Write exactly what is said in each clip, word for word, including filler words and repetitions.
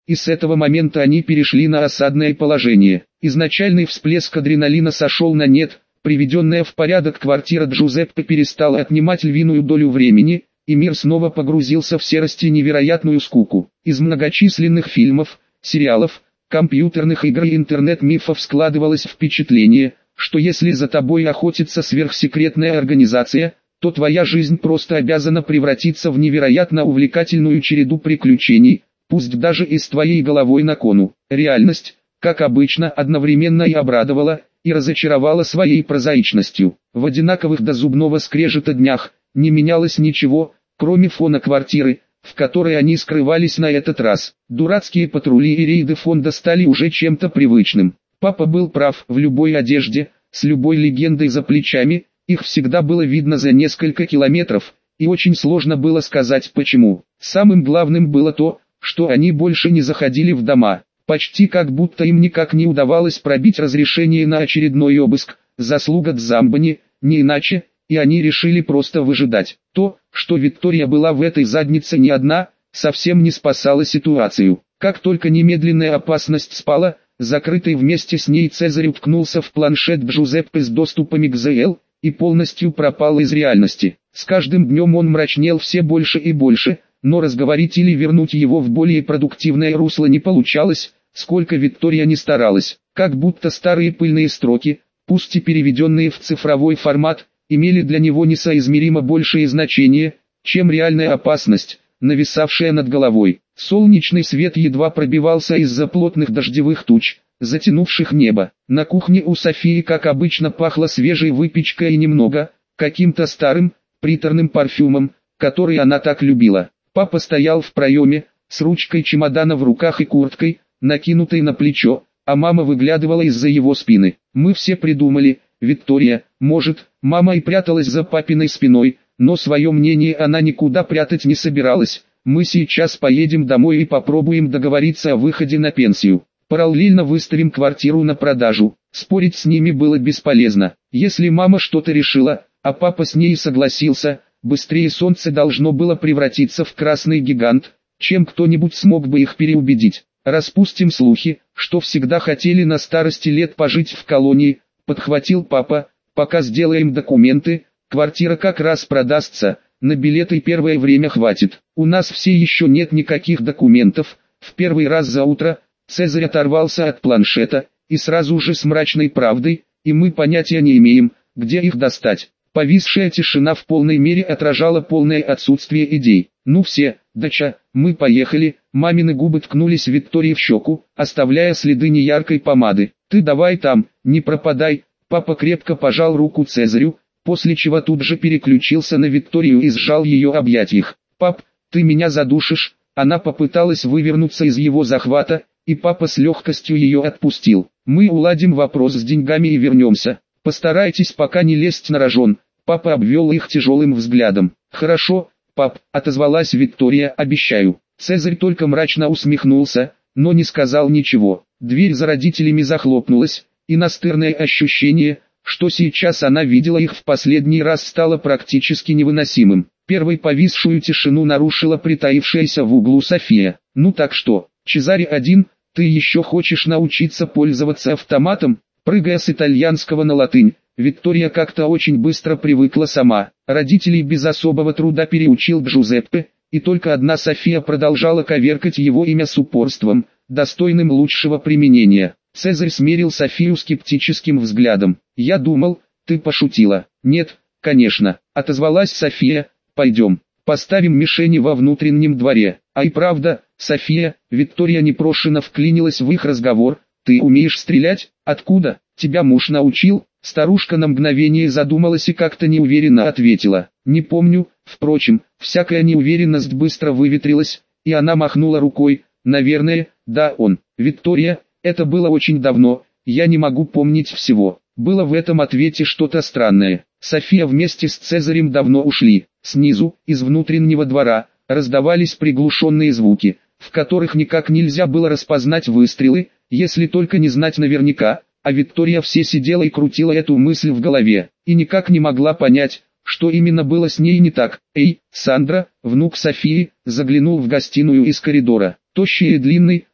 и с этого момента они перешли на осадное положение. Изначальный всплеск адреналина сошел на нет, приведенная в порядок квартира Джузеппе перестала отнимать львиную долю времени, и мир снова погрузился в серость и невероятную скуку. Из многочисленных фильмов, сериалов, компьютерных игр и интернет-мифов складывалось впечатление, что если за тобой охотится сверхсекретная организация, то твоя жизнь просто обязана превратиться в невероятно увлекательную череду приключений, пусть даже и с твоей головой на кону. Реальность, как обычно, одновременно и обрадовала, и разочаровала своей прозаичностью. В одинаковых до зубного скрежета днях не менялось ничего, кроме фона квартиры, в которой они скрывались на этот раз. Дурацкие патрули и рейды фонда стали уже чем-то привычным. Папа был прав, в любой одежде, с любой легендой за плечами, их всегда было видно за несколько километров, и очень сложно было сказать почему. Самым главным было то, что они больше не заходили в дома. Почти как будто им никак не удавалось пробить разрешение на очередной обыск, заслуга Дзамбани, не иначе, и они решили просто выжидать. То, что Виктория была в этой заднице не одна, совсем не спасало ситуацию. Как только немедленная опасность спала, закрытый вместе с ней Цезарь уткнулся в планшет Джузеппе с доступами к ЗЛ, и полностью пропал из реальности. С каждым днем он мрачнел все больше и больше, но разговорить или вернуть его в более продуктивное русло не получалось, сколько Виктория не старалась. Как будто старые пыльные строки, пусть и переведенные в цифровой формат, имели для него несоизмеримо большее значение, чем реальная опасность, нависавшая над головой. Солнечный свет едва пробивался из-за плотных дождевых туч, затянувших небо. На кухне у Софии, как обычно, пахло свежей выпечкой и немного, каким-то старым, приторным парфюмом, который она так любила. Папа стоял в проеме, с ручкой чемодана в руках и курткой, накинутой на плечо, а мама выглядывала из-за его спины. Мы все придумали, Виктория, может, мама и пряталась за папиной спиной, но свое мнение она никуда прятать не собиралась. Мы сейчас поедем домой и попробуем договориться о выходе на пенсию. Параллельно выставим квартиру на продажу. Спорить с ними было бесполезно. Если мама что-то решила, а папа с ней согласился, быстрее солнце должно было превратиться в красный гигант, чем кто-нибудь смог бы их переубедить. Распустим слухи, что всегда хотели на старости лет пожить в колонии, подхватил папа, пока сделаем документы, квартира как раз продастся, на билеты первое время хватит. У нас все еще нет никаких документов. В первый раз за утро Цезарь оторвался от планшета, и сразу же с мрачной правдой, и мы понятия не имеем, где их достать. Повисшая тишина в полной мере отражала полное отсутствие идей. Ну все, дача, мы поехали. Мамины губы ткнулись Виктории в щеку, оставляя следы неяркой помады. Ты давай там, не пропадай. Папа крепко пожал руку Цезарю, после чего тут же переключился на Викторию и сжал ее объятиях. Пап, ты меня задушишь. Она попыталась вывернуться из его захвата, и папа с легкостью ее отпустил. Мы уладим вопрос с деньгами и вернемся. Постарайтесь пока не лезть на рожон. Папа обвел их тяжелым взглядом. Хорошо, пап, отозвалась Виктория, обещаю. Цезарь только мрачно усмехнулся, но не сказал ничего. Дверь за родителями захлопнулась, и настырное ощущение, что сейчас она видела их в последний раз, стало практически невыносимым. Первой повисшую тишину нарушила притаившаяся в углу София. Ну так что, Чезаре один, ты еще хочешь научиться пользоваться автоматом? Прыгая с итальянского на латынь, Виктория как-то очень быстро привыкла сама. Родителей без особого труда переучил Джузеппе, и только одна София продолжала коверкать его имя с упорством, достойным лучшего применения. Цезарь смерил Софию скептическим взглядом. «Я думал, ты пошутила». «Нет, конечно», — отозвалась София, — «пойдем, поставим мишени во внутреннем дворе». А и правда, София, Виктория непрошено вклинилась в их разговор. «Ты умеешь стрелять? Откуда? Тебя муж научил?» Старушка на мгновение задумалась и как-то неуверенно ответила. «Не помню». Впрочем, всякая неуверенность быстро выветрилась, и она махнула рукой. «Наверное, да, он». «Виктория, это было очень давно, я не могу помнить всего». Было в этом ответе что-то странное. София вместе с Цезарем давно ушли. Снизу, из внутреннего двора, раздавались приглушенные звуки, в которых никак нельзя было распознать выстрелы, если только не знать наверняка, а Виктория все сидела и крутила эту мысль в голове, и никак не могла понять, что именно было с ней не так. «Эй, Сандра», внук Софии, заглянул в гостиную из коридора. Тощий и длинный,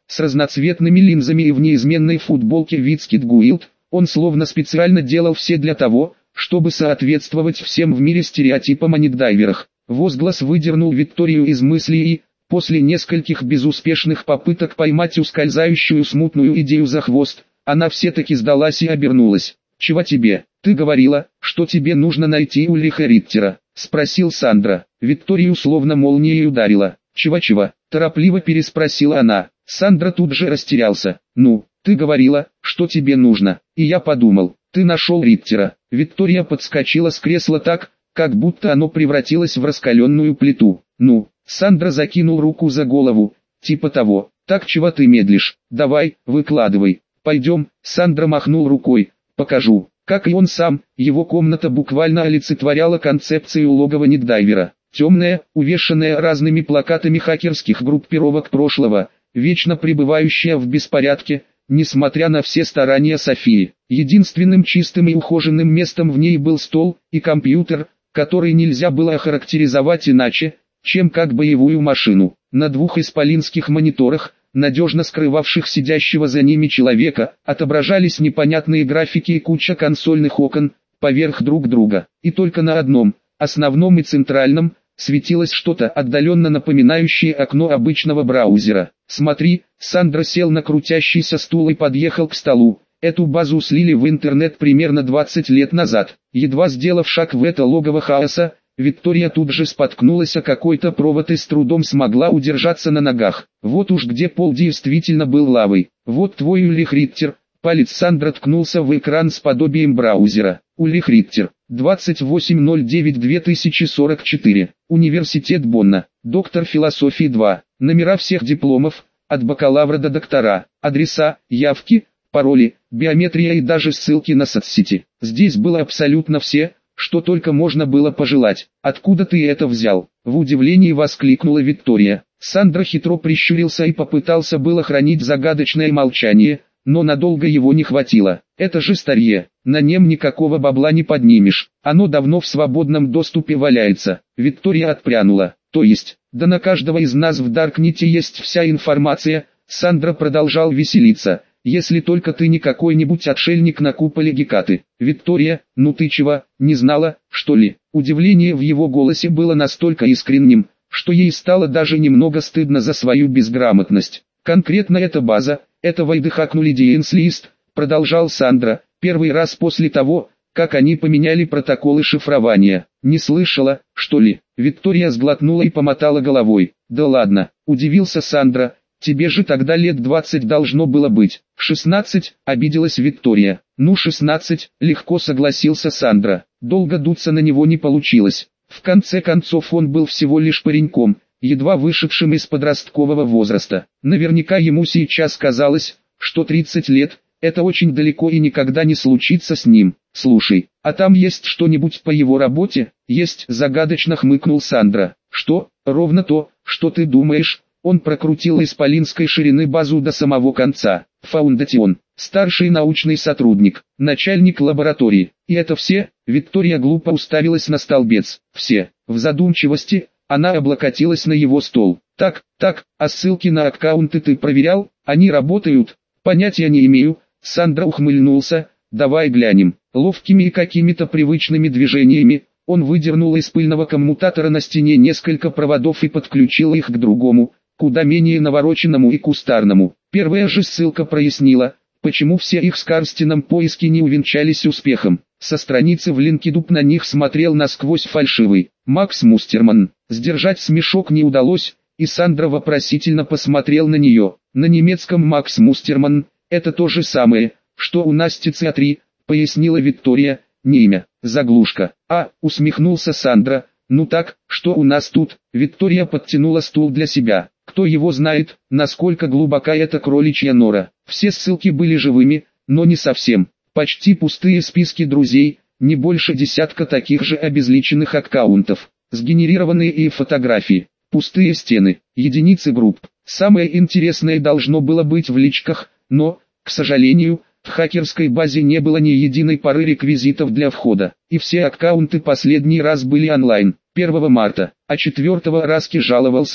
с разноцветными линзами и в неизменной футболке Вицкит Гуилд. Он словно специально делал все для того, чтобы соответствовать всем в мире стереотипам о нигдайверах. Возглас выдернул Викторию из мыслей и, после нескольких безуспешных попыток поймать ускользающую смутную идею за хвост, она все-таки сдалась и обернулась. «Чего тебе? Ты говорила, что тебе нужно найти Ульриха Риттера», — спросил Сандра. Викторию словно молнией ударила. «Чего-чего?» — торопливо переспросила она. Сандра тут же растерялся. «Ну, ты говорила, что тебе нужно, и я подумал, ты нашел Риттера». Виктория подскочила с кресла так, как будто оно превратилось в раскаленную плиту. «Ну?» — Сандра закинул руку за голову. «Типа того. Так чего ты медлишь? Давай, выкладывай. Пойдем». Сандра махнул рукой. «Покажу». Как и он сам, его комната буквально олицетворяла концепцию логова нигдайвера. Темная, увешанная разными плакатами хакерских группировок прошлого, вечно пребывающая в беспорядке, несмотря на все старания Софии. Единственным чистым и ухоженным местом в ней был стол и компьютер, который нельзя было охарактеризовать иначе, чем как боевую машину. На двух исполинских мониторах, надежно скрывавших сидящего за ними человека, отображались непонятные графики и куча консольных окон, поверх друг друга. И только на одном, основном и центральном, светилось что-то отдаленно напоминающее окно обычного браузера. «Смотри», Сандра сел на крутящийся стул и подъехал к столу. Эту базу слили в интернет примерно двадцать лет назад. Едва сделав шаг в это логово хаоса, Виктория тут же споткнулась о какой-то провод и с трудом смогла удержаться на ногах. Вот уж где пол действительно был лавой. «Вот твой Ульрих Риттер». Палец Сандра ткнулся в экран с подобием браузера. «Ульрих Риттер, двадцать восемь ноль девять две тысячи сорок четыре, Университет Бонна, доктор философии два, номера всех дипломов, от бакалавра до доктора, адреса, явки, пароли, биометрия и даже ссылки на соцсети. Здесь было абсолютно все, что только можно было пожелать. Откуда ты это взял?» В удивлении воскликнула Виктория. Сандра хитро прищурился и попытался было хранить загадочное молчание, но надолго его не хватило. «Это же старье, на нем никакого бабла не поднимешь, оно давно в свободном доступе валяется». Виктория отпрянула. «То есть, да на каждого из нас в Даркнете есть вся информация». Сандра продолжал веселиться. «Если только ты не какой-нибудь отшельник на куполе Гекаты». «Виктория, ну ты чего, не знала, что ли?» Удивление в его голосе было настолько искренним, что ей стало даже немного стыдно за свою безграмотность. «Конкретно эта база, это Вайдехакнули Диенслист», продолжал Сандра, «первый раз после того, как они поменяли протоколы шифрования». «Не слышала, что ли?» Виктория сглотнула и помотала головой. «Да ладно», удивился Сандра, «тебе же тогда лет двадцать должно было быть». «шестнадцать», обиделась Виктория. «Ну шестнадцать», легко согласился Сандра. Долго дуться на него не получилось. В конце концов он был всего лишь пареньком, едва вышедшим из подросткового возраста. Наверняка ему сейчас казалось, что тридцать лет – это очень далеко и никогда не случится с ним. «Слушай, а там есть что-нибудь по его работе?» «Есть», загадочно хмыкнул Сандра. «Что?» «Ровно то, что ты думаешь». Он прокрутил исполинской ширины базу до самого конца. Фаундатион, старший научный сотрудник, начальник лаборатории. И это все? Виктория глупо уставилась на столбец. Все. В задумчивости она облокотилась на его стол. Так, так, а ссылки на аккаунты ты проверял? Они работают? Понятия не имею. Сандра ухмыльнулся. Давай глянем. Ловкими и какими-то привычными движениями он выдернул из пыльного коммутатора на стене несколько проводов и подключил их к другому, куда менее навороченному и кустарному. Первая же ссылка прояснила, почему все их с Карстином поиски не увенчались успехом. Со страницы в LinkedIn на них смотрел насквозь фальшивый Макс Мустерман. Сдержать смешок не удалось, и Сандра вопросительно посмотрел на нее. На немецком Макс Мустерман – это то же самое, что у Насти Ц три, пояснила Виктория, не имя, заглушка. «А», усмехнулся Сандра, «ну так, что у нас тут?» Виктория подтянула стул для себя. Кто его знает, насколько глубока эта кроличья нора. Все ссылки были живыми, но не совсем. Почти пустые списки друзей, не больше десятка таких же обезличенных аккаунтов. Сгенерированные и фотографии, пустые стены, единицы групп. Самое интересное должно было быть в личках, но, к сожалению, в хакерской базе не было ни единой пары реквизитов для входа. И все аккаунты последний раз были онлайн, первого марта, а четвертого Раски жаловался,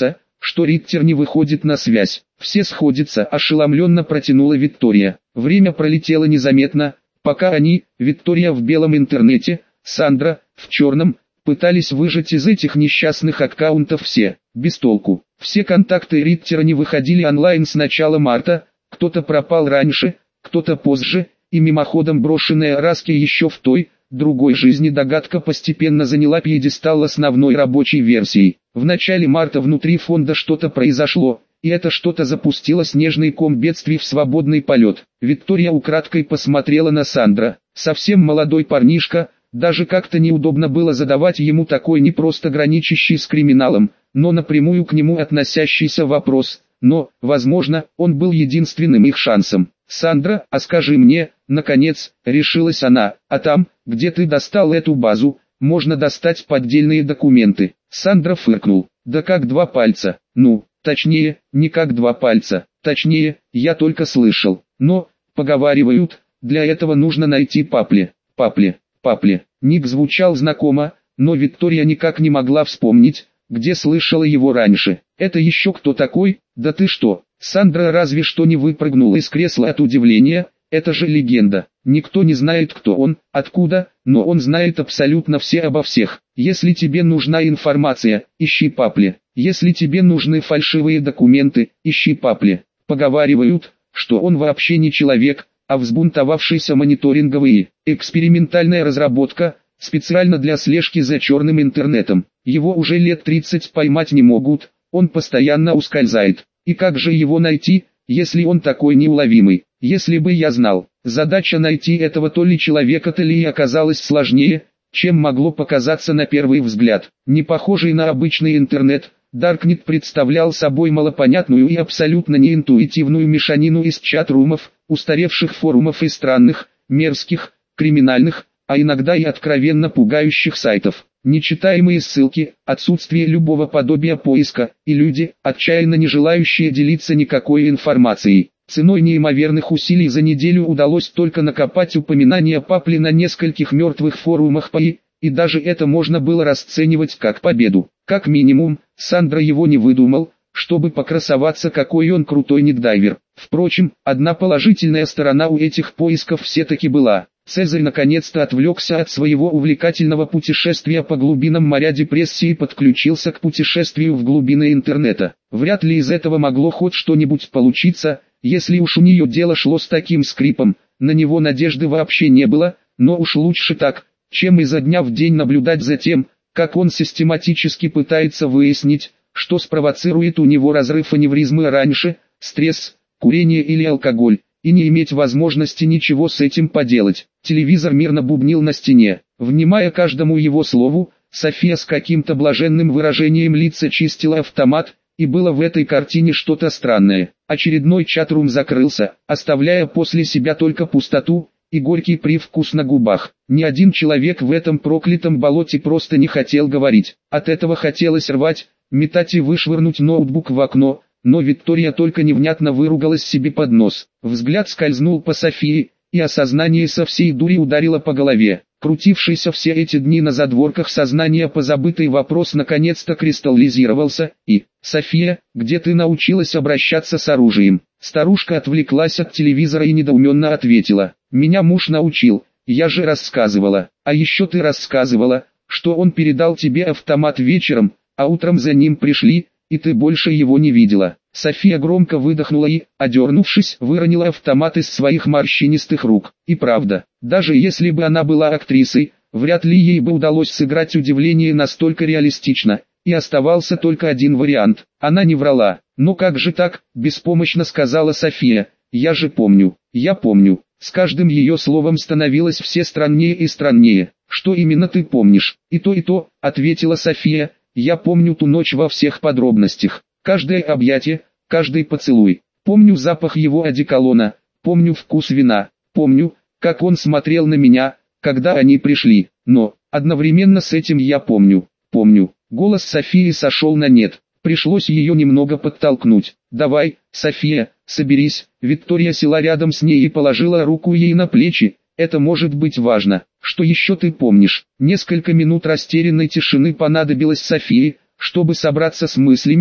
что Риттер не выходит на связь. Все сходятся, ошеломленно протянула Виктория. Время пролетело незаметно, пока они, Виктория в белом интернете, Сандра, в черном, пытались выжать из этих несчастных аккаунтов все, без толку. Все контакты Риттера не выходили онлайн с начала марта, кто-то пропал раньше, кто-то позже, и мимоходом брошенная Раски еще в той, другой жизни догадка постепенно заняла пьедестал основной рабочей версии. В начале марта внутри фонда что-то произошло, и это что-то запустило снежный ком бедствий в свободный полет. Виктория украдкой посмотрела на Сандра, совсем молодой парнишка, даже как-то неудобно было задавать ему такой не просто граничащий с криминалом, но напрямую к нему относящийся вопрос, но, возможно, он был единственным их шансом. «Сандра, а скажи мне, наконец, решилась она, а там, где ты достал эту базу, можно достать поддельные документы». Сандра фыркнул, «Да как два пальца, ну, точнее, не как два пальца, точнее, я только слышал, но, поговаривают, для этого нужно найти Папли, Папли, Папли». Ник звучал знакомо, но Виктория никак не могла вспомнить, где слышала его раньше. «Это еще кто такой? Да ты что?» Сандра разве что не выпрыгнула из кресла от удивления, это же легенда. Никто не знает, кто он, откуда, но он знает абсолютно все обо всех. Если тебе нужна информация, ищи Папли. Если тебе нужны фальшивые документы, ищи Папли. Поговаривают, что он вообще не человек, а взбунтовавшийся мониторинговый, экспериментальная разработка, специально для слежки за черным интернетом. Его уже лет тридцать поймать не могут, он постоянно ускользает. И как же его найти, если он такой неуловимый? Если бы я знал, задача найти этого то ли человека-то ли и оказалась сложнее, чем могло показаться на первый взгляд. Не похожий на обычный интернет, Даркнет представлял собой малопонятную и абсолютно неинтуитивную мешанину из чат-румов, устаревших форумов и странных, мерзких, криминальных, а иногда и откровенно пугающих сайтов. Нечитаемые ссылки, отсутствие любого подобия поиска, и люди, отчаянно не желающие делиться никакой информацией. Ценой неимоверных усилий за неделю удалось только накопать упоминания Папли на нескольких мертвых форумах ПАИ, и даже это можно было расценивать как победу. Как минимум, Сандра его не выдумал, чтобы покрасоваться, какой он крутой никдайвер. Впрочем, одна положительная сторона у этих поисков все-таки была. Цезарь наконец-то отвлекся от своего увлекательного путешествия по глубинам моря депрессии и подключился к путешествию в глубины интернета. Вряд ли из этого могло хоть что-нибудь получиться, если уж у нее дело шло с таким скрипом, на него надежды вообще не было, но уж лучше так, чем изо дня в день наблюдать за тем, как он систематически пытается выяснить, что спровоцирует у него разрыв аневризмы раньше, стресс, курение или алкоголь, и не иметь возможности ничего с этим поделать. Телевизор мирно бубнил на стене. Внимая каждому его слову, София с каким-то блаженным выражением лица чистила автомат, и было в этой картине что-то странное. Очередной чат-рум закрылся, оставляя после себя только пустоту и горький привкус на губах. Ни один человек в этом проклятом болоте просто не хотел говорить. От этого хотелось рвать, метать и вышвырнуть ноутбук в окно, но Виктория только невнятно выругалась себе под нос. Взгляд скользнул по Софии, и осознание со всей дури ударило по голове. Крутившийся все эти дни на задворках сознания позабытый вопрос наконец-то кристаллизировался, и «София, где ты научилась обращаться с оружием?» Старушка отвлеклась от телевизора и недоуменно ответила: «Меня муж научил, я же рассказывала, а еще ты рассказывала, что он передал тебе автомат вечером, а утром за ним пришли, и ты больше его не видела». София громко выдохнула и, одернувшись, выронила автомат из своих морщинистых рук. И правда, даже если бы она была актрисой, вряд ли ей бы удалось сыграть удивление настолько реалистично, и оставался только один вариант. Она не врала. «Ну как же так?» – беспомощно сказала София. «Я же помню, я помню». С каждым ее словом становилось все страннее и страннее. «Что именно ты помнишь?» «И то, и то», – ответила София. «Я помню ту ночь во всех подробностях. Каждое объятие, каждый поцелуй. Помню запах его одеколона, помню вкус вина, помню, как он смотрел на меня, когда они пришли. Но, одновременно с этим я помню, помню». Голос Софии сошел на нет. Пришлось ее немного подтолкнуть. «Давай, София, соберись». Виктория села рядом с ней и положила руку ей на плечи. «Это может быть важно. Что еще ты помнишь?» Несколько минут растерянной тишины понадобилось Софии, чтобы собраться с мыслями,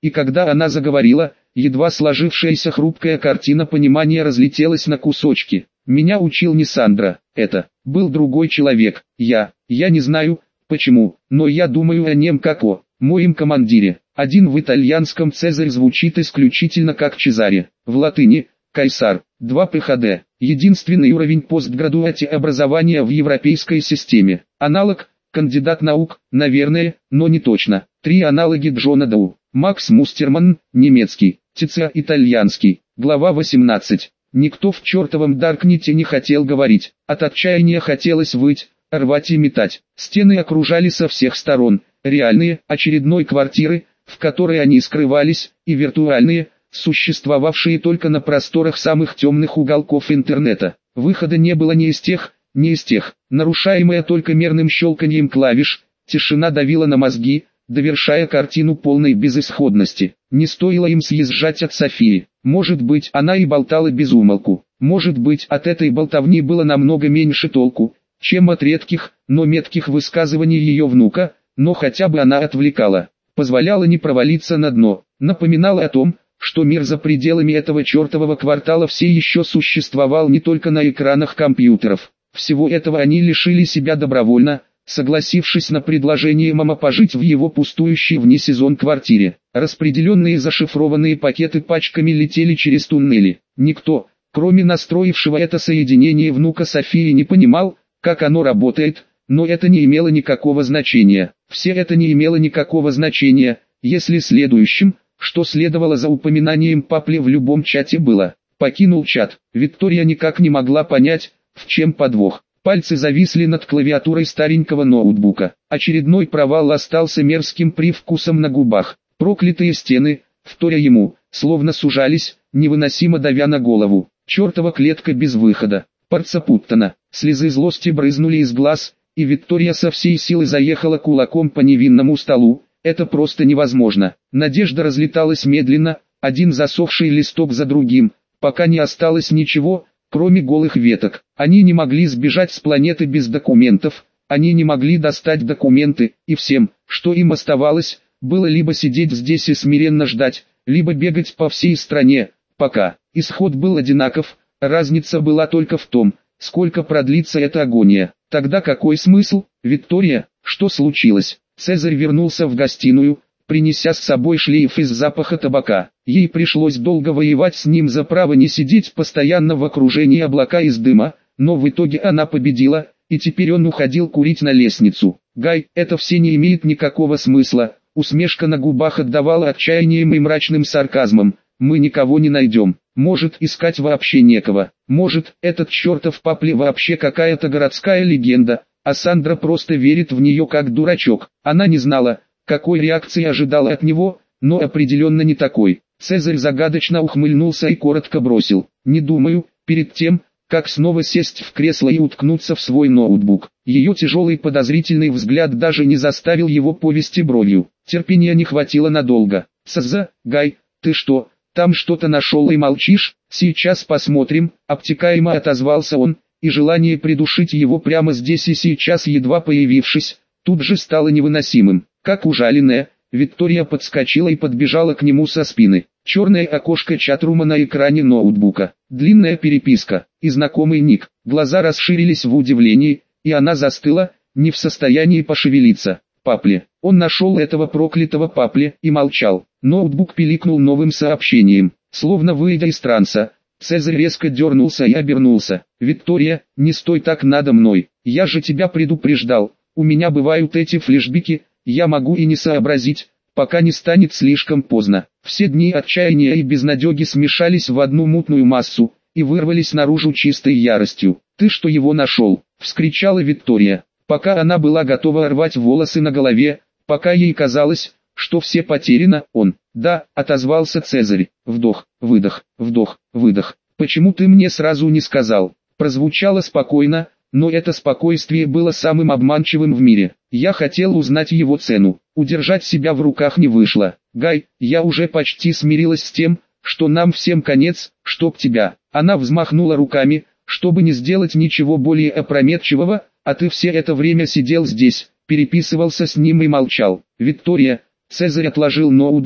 И когда она заговорила, едва сложившаяся хрупкая картина понимания разлетелась на кусочки. Меня учил не Сандра, это был другой человек. Я, я не знаю, почему, но я думаю о нем как о моем командире. Один в итальянском Цезарь звучит исключительно как Чезаре, в латыни Кайсар. два пэ ха дэ. Единственный уровень постградуати образования в европейской системе. Аналог – кандидат наук, наверное, но не точно. Три аналоги Джона Доу. Макс Мустерман, немецкий. ТЦА итальянский. Глава восемнадцать. Никто в чертовом Даркнете не хотел говорить. От отчаяния хотелось выть, рвать и метать. Стены окружали со всех сторон. Реальные, очередной квартиры, в которой они скрывались, и виртуальные, существовавшие только на просторах самых темных уголков интернета. Выхода не было ни из тех, ни из тех. Нарушаемая только мерным щелканьем клавиш, тишина давила на мозги, довершая картину полной безысходности. Не стоило им съезжать от Софии. Может быть, она и болтала без умолку. Может быть, от этой болтовни было намного меньше толку, чем от редких, но метких высказываний ее внука, но хотя бы она отвлекала, позволяла не провалиться на дно, напоминала о том, что мир за пределами этого чертового квартала все еще существовал не только на экранах компьютеров. Всего этого они лишили себя добровольно, согласившись на предложение мама пожить в его пустующей вне сезон квартире. Распределенные зашифрованные пакеты пачками летели через туннели. Никто, кроме настроившего это соединение внука Софии, не понимал, как оно работает, но это не имело никакого значения. Все это не имело никакого значения, если следующим, что следовало за упоминанием Папли в любом чате было. Покинул чат. Виктория никак не могла понять, в чем подвох. Пальцы зависли над клавиатурой старенького ноутбука. Очередной провал остался мерзким привкусом на губах. Проклятые стены, вторя ему, словно сужались, невыносимо давя на голову. Чертова клетка без выхода. Парцапуттана. Слезы злости брызнули из глаз, и Виктория со всей силы заехала кулаком по невинному столу. Это просто невозможно. Надежда разлеталась медленно, один засохший листок за другим, пока не осталось ничего, кроме голых веток. Они не могли сбежать с планеты без документов, они не могли достать документы, и всем, что им оставалось, было либо сидеть здесь и смиренно ждать, либо бегать по всей стране, пока. Исход был одинаков, разница была только в том, сколько продлится эта агония. Тогда какой смысл? Виктория, что случилось? Цезарь вернулся в гостиную, принеся с собой шлейф из запаха табака. Ей пришлось долго воевать с ним за право не сидеть постоянно в окружении облака из дыма, но в итоге она победила, и теперь он уходил курить на лестницу. «Гай, это все не имеет никакого смысла», усмешка на губах отдавала отчаянием и мрачным сарказмом. «Мы никого не найдем. Может, искать вообще некого. Может, этот чертов Папли вообще какая-то городская легенда, а Сандра просто верит в нее как дурачок». Она не знала, какой реакции ожидала от него, но определенно не такой. Цезарь загадочно ухмыльнулся и коротко бросил: «Не думаю», перед тем, как снова сесть в кресло и уткнуться в свой ноутбук. Ее тяжелый подозрительный взгляд даже не заставил его повести бровью. Терпения не хватило надолго. «Цза, Гай, ты что, там что-то нашел и молчишь? Сейчас посмотрим», обтекаемо отозвался он, и желание придушить его прямо здесь и сейчас, едва появившись, тут же стало невыносимым. Как ужаленная, Виктория подскочила и подбежала к нему со спины. Черное окошко чатрума на экране ноутбука, длинная переписка и знакомый ник. Глаза расширились в удивлении, и она застыла, не в состоянии пошевелиться. Папли. Он нашел этого проклятого Папли и молчал. Ноутбук пиликнул новым сообщением. Словно выйдя из транса, Цезарь резко дернулся и обернулся. «Виктория, не стой так надо мной, я же тебя предупреждал, у меня бывают эти флешбеки, я могу и не сообразить, пока не станет слишком поздно». Все дни отчаяния и безнадеги смешались в одну мутную массу, и вырвались наружу чистой яростью. «Ты что его нашел?» — вскричала Виктория. Пока она была готова рвать волосы на голове, пока ей казалось, что все потеряно, он. «Да», — отозвался Цезарь. Вдох, выдох, вдох, выдох. «Почему ты мне сразу не сказал?» Прозвучало спокойно, но это спокойствие было самым обманчивым в мире. Я хотел узнать его цену. Удержать себя в руках не вышло. «Гай, я уже почти смирилась с тем, что нам всем конец, чтоб тебя». Она взмахнула руками, чтобы не сделать ничего более опрометчивого, а ты все это время сидел здесь, переписывался с ним и молчал. «Виктория», Цезарь отложил ноутбук,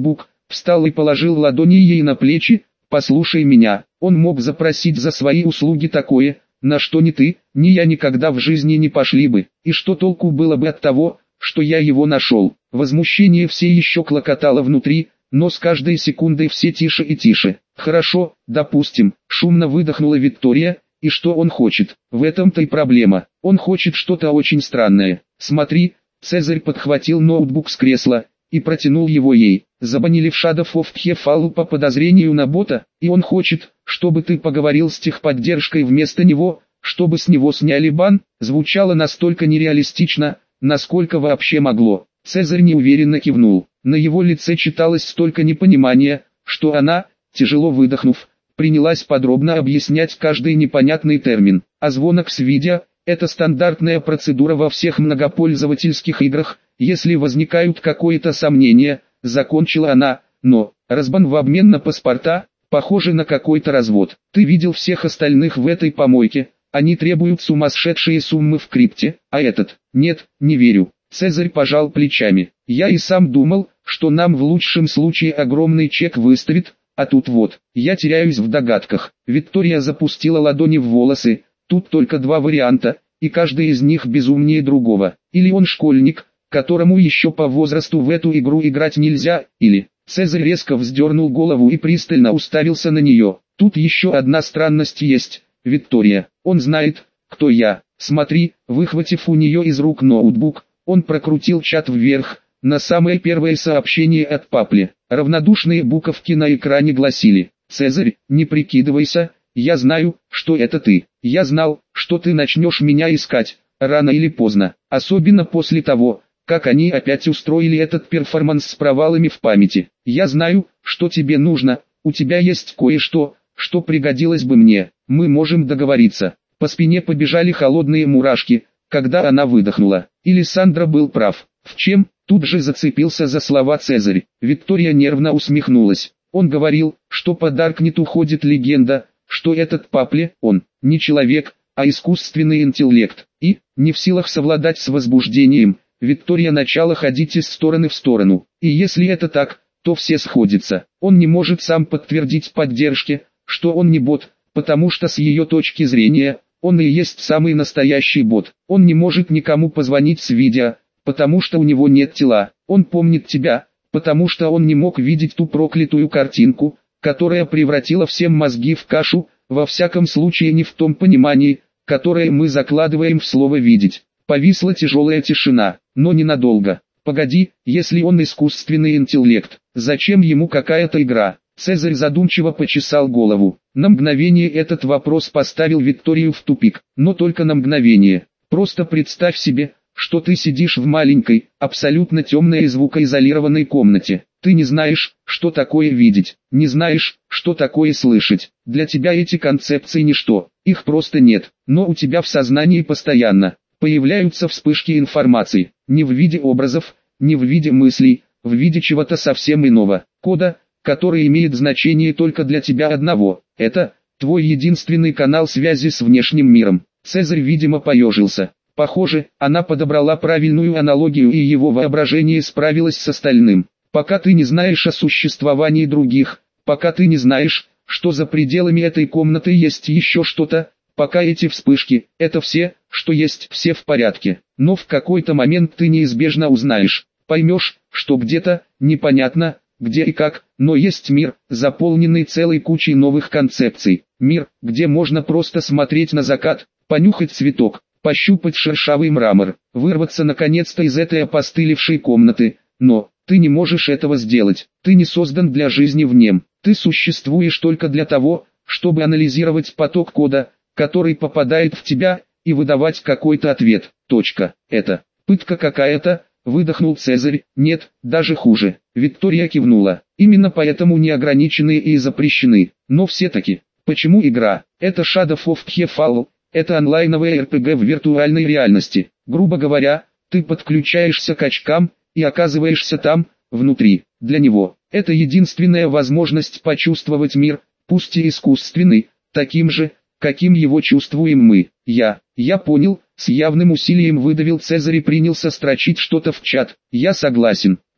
встал и положил ладони ей на плечи. «Послушай меня, он мог запросить за свои услуги такое, на что ни ты, ни я никогда в жизни не пошли бы, и что толку было бы от того, что я его нашел?» Возмущение все еще клокотало внутри, но с каждой секундой все тише и тише. «Хорошо, допустим», — шумно выдохнула Виктория. «И что он хочет? В этом-то и проблема. Он хочет что-то очень странное. Смотри». Цезарь подхватил ноутбук с кресла и протянул его ей. «Забанили в Shadow of Kefallu по подозрению на бота, и он хочет, чтобы ты поговорил с техподдержкой вместо него, чтобы с него сняли бан». Звучало настолько нереалистично, насколько вообще могло. Цезарь неуверенно кивнул. На его лице читалось столько непонимания, что она, тяжело выдохнув, принялась подробно объяснять каждый непонятный термин. А звонок с видео – это стандартная процедура во всех многопользовательских играх. Если возникают какие-то сомнения, закончила она, но разбан в обмен на паспорта, похоже на какой-то развод. Ты видел всех остальных в этой помойке, они требуют сумасшедшие суммы в крипте, а этот, нет, не верю. Цезарь пожал плечами. Я и сам думал, что нам в лучшем случае огромный чек выставит, а тут вот, я теряюсь в догадках. Виктория запустила ладони в волосы, тут только два варианта, и каждый из них безумнее другого. Или он школьник, которому еще по возрасту в эту игру играть нельзя, или... Цезарь резко вздернул голову и пристально уставился на нее. Тут еще одна странность есть, Виктория. Он знает, кто я. Смотри, выхватив у нее из рук ноутбук, он прокрутил чат вверх, на самое первое сообщение от Папли. Равнодушные буковки на экране гласили: «Цезарь, не прикидывайся, я знаю, что это ты. Я знал, что ты начнешь меня искать, рано или поздно, особенно после того, как они опять устроили этот перформанс с провалами в памяти. Я знаю, что тебе нужно, у тебя есть кое-что, что пригодилось бы мне, мы можем договориться». По спине побежали холодные мурашки, когда она выдохнула. Или Сандра был прав. В чем? Тут же зацепился за слова Цезарь. Виктория нервно усмехнулась. Он говорил, что по Даркнету ходит легенда, что этот Папли, он, не человек, а искусственный интеллект. И, не в силах совладать с возбуждением, Виктория начала ходить из стороны в сторону. И если это так, то все сходятся. Он не может сам подтвердить поддержки, что он не бот, потому что с ее точки зрения, он и есть самый настоящий бот. Он не может никому позвонить с видео, потому что у него нет тела. Он помнит тебя, потому что он не мог видеть ту проклятую картинку, которая превратила всем мозги в кашу, во всяком случае не в том понимании, которое мы закладываем в слово «видеть». Повисла тяжелая тишина, но ненадолго. Погоди, если он искусственный интеллект, зачем ему какая-то игра? Цезарь задумчиво почесал голову. На мгновение этот вопрос поставил Викторию в тупик, но только на мгновение. Просто представь себе, что ты сидишь в маленькой, абсолютно темной и звукоизолированной комнате. Ты не знаешь, что такое видеть, не знаешь, что такое слышать. Для тебя эти концепции ничто, их просто нет, но у тебя в сознании постоянно появляются вспышки информации, не в виде образов, не в виде мыслей, в виде чего-то совсем иного, кода, который имеет значение только для тебя одного. Это твой единственный канал связи с внешним миром. Цезарь, видимо, поежился. Похоже, она подобрала правильную аналогию, и его воображение справилось с остальным. Пока ты не знаешь о существовании других, пока ты не знаешь, что за пределами этой комнаты есть еще что-то, пока эти вспышки – это все, что есть, все в порядке. Но в какой-то момент ты неизбежно узнаешь, поймешь, что где-то, непонятно, где и как, но есть мир, заполненный целой кучей новых концепций. Мир, где можно просто смотреть на закат, понюхать цветок, пощупать шершавый мрамор, вырваться наконец-то из этой опостылевшей комнаты. Но ты не можешь этого сделать. Ты не создан для жизни в нем. Ты существуешь только для того, чтобы анализировать поток кода, который попадает в тебя, и выдавать какой-то ответ. Точка. Это пытка какая-то. Выдохнул Цезарь. Нет, даже хуже. Виктория кивнула. Именно поэтому не ограничены и запрещены. Но все-таки, почему игра? Это Shadow of Kefallu, это онлайновая эр пи джи в виртуальной реальности. Грубо говоря, ты подключаешься к очкам и оказываешься там, внутри. Для него, это единственная возможность почувствовать мир, пусть и искусственный, таким же, каким его чувствуем мы. Я, я понял. С явным усилием выдавил Цезарь и принялся строчить что-то в чат. Я согласен.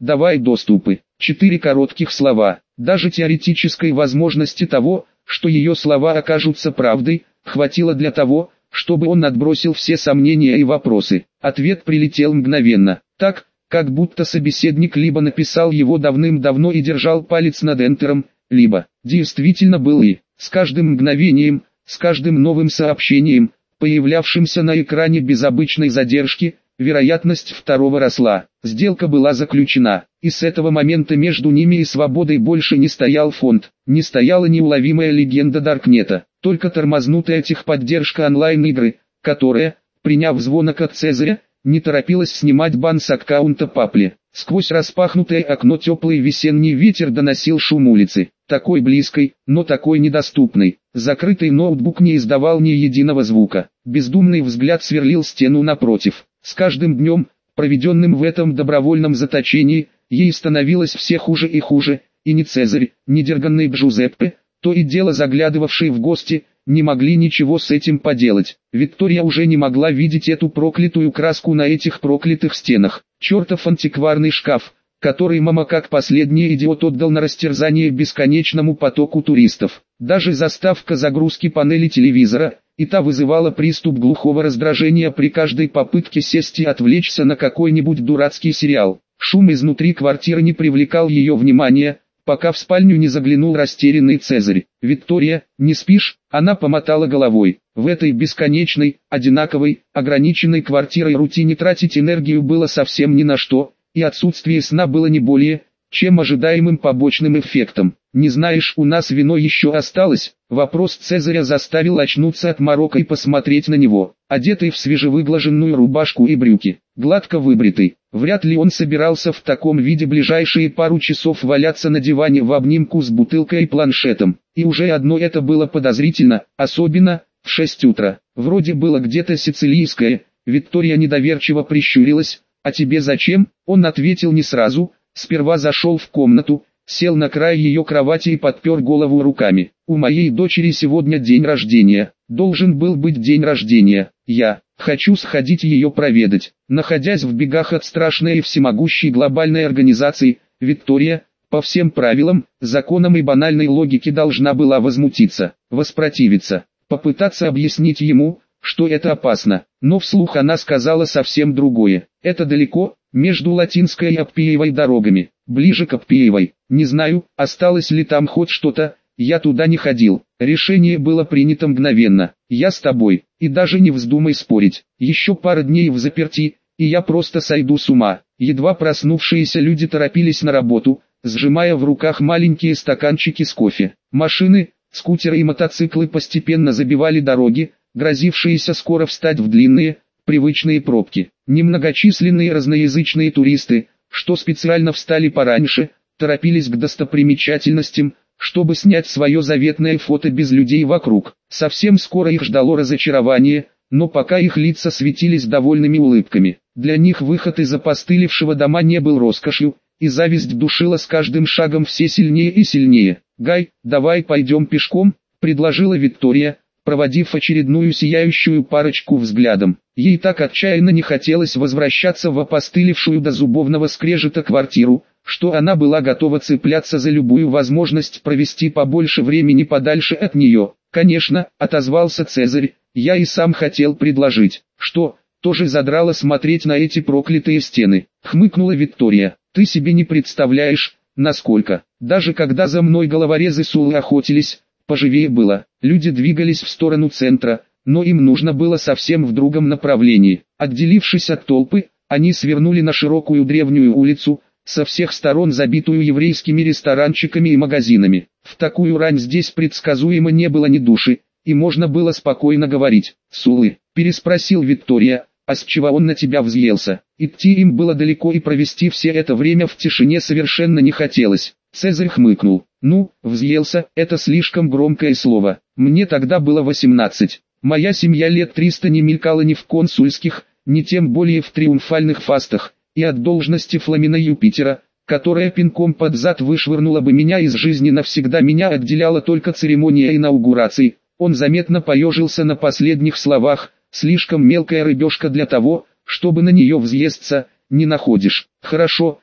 давай доступы. Четыре коротких слова. Даже теоретической возможности того, что ее слова окажутся правдой, хватило для того, чтобы он отбросил все сомнения и вопросы. Ответ прилетел мгновенно, так, как будто собеседник либо написал его давным-давно и держал палец над энтером, либо действительно был и, с каждым мгновением, с каждым новым сообщением, появлявшимся на экране без обычной задержки, вероятность второго росла. Сделка была заключена, и с этого момента между ними и свободой больше не стоял фонд, не стояла неуловимая легенда Даркнета, только тормознутая техподдержка онлайн-игры, которая, приняв звонок от Цезаря, не торопилась снимать бан с аккаунта Папли. Сквозь распахнутое окно теплый весенний ветер доносил шум улицы, такой близкой, но такой недоступной. Закрытый ноутбук не издавал ни единого звука, бездумный взгляд сверлил стену напротив. С каждым днем, проведенным в этом добровольном заточении, ей становилось все хуже и хуже, и ни Цезарь, ни дерганный Джузеппе, то и дело заглядывавший в гости, не могли ничего с этим поделать. Виктория уже не могла видеть эту проклятую краску на этих проклятых стенах. Чертов антикварный шкаф, который мама как последний идиот отдал на растерзание бесконечному потоку туристов. Даже заставка загрузки панели телевизора, и та вызывала приступ глухого раздражения при каждой попытке сесть и отвлечься на какой-нибудь дурацкий сериал. Шум изнутри квартиры не привлекал ее внимания, пока в спальню не заглянул растерянный Цезарь. «Виктория, не спишь?» Она помотала головой. В этой бесконечной, одинаковой, ограниченной квартирой рутине тратить энергию было совсем ни на что, и отсутствие сна было не более, чем ожидаемым побочным эффектом. «Не знаешь, у нас вино еще осталось?» Вопрос Цезаря заставил очнуться от морока и посмотреть на него. Одетый в свежевыглаженную рубашку и брюки, гладко выбритый. Вряд ли он собирался в таком виде ближайшие пару часов валяться на диване в обнимку с бутылкой и планшетом. И уже одно это было подозрительно, особенно в шесть утра. Вроде было где-то сицилийское. Виктория недоверчиво прищурилась. «А тебе зачем?» Он ответил не сразу. Сперва зашел в комнату, сел на край ее кровати и подпер голову руками. «У моей дочери сегодня день рождения. Должен был быть день рождения. Я хочу сходить ее проведать». Находясь в бегах от страшной и всемогущей глобальной организации, Виктория, по всем правилам, законам и банальной логике должна была возмутиться, воспротивиться, попытаться объяснить ему, что это опасно. Но вслух она сказала совсем другое. «Это далеко, между Латинской и Аппиевой дорогами, ближе к Аппиевой. Не знаю, осталось ли там хоть что-то, я туда не ходил». Решение было принято мгновенно. «Я с тобой, и даже не вздумай спорить. Еще пара дней в заперти, и я просто сойду с ума». Едва проснувшиеся люди торопились на работу, сжимая в руках маленькие стаканчики с кофе. Машины, скутеры и мотоциклы постепенно забивали дороги, грозившиеся скоро встать в длинные, привычные пробки. Немногочисленные разноязычные туристы, что специально встали пораньше, торопились к достопримечательностям, чтобы снять свое заветное фото без людей вокруг. Совсем скоро их ждало разочарование, но пока их лица светились довольными улыбками. Для них выход из опостылевшего дома не был роскошью, и зависть душила с каждым шагом все сильнее и сильнее. «Гай, давай пойдем пешком», — предложила Виктория, проводив очередную сияющую парочку взглядом. Ей так отчаянно не хотелось возвращаться в опостылевшую до зубовного скрежета квартиру, что она была готова цепляться за любую возможность провести побольше времени подальше от нее. «Конечно», — отозвался Цезарь, — «я и сам хотел предложить». «Что?» «Тоже задрало смотреть на эти проклятые стены», — хмыкнула Виктория. «Ты себе не представляешь, насколько. Даже когда за мной головорезы Сулы охотились, поживее было». Люди двигались в сторону центра, но им нужно было совсем в другом направлении. Отделившись от толпы, они свернули на широкую древнюю улицу, со всех сторон забитую еврейскими ресторанчиками и магазинами. В такую рань здесь предсказуемо не было ни души, и можно было спокойно говорить. «Сулы?» – переспросил Виктория. «А с чего он на тебя взъелся?» Идти им было далеко, и провести все это время в тишине совершенно не хотелось. Цезарь хмыкнул. «Ну, взъелся, это слишком громкое слово. Мне тогда было восемнадцать. Моя семья лет триста не мелькала ни в консульских, ни тем более в триумфальных фастах, и от должности Фламина Юпитера, которая пинком под зад вышвырнула бы меня из жизни навсегда, меня отделяла только церемония инаугурации». Он заметно поежился на последних словах. «Слишком мелкая рыбешка для того, чтобы на нее взъесться, не находишь?» «Хорошо,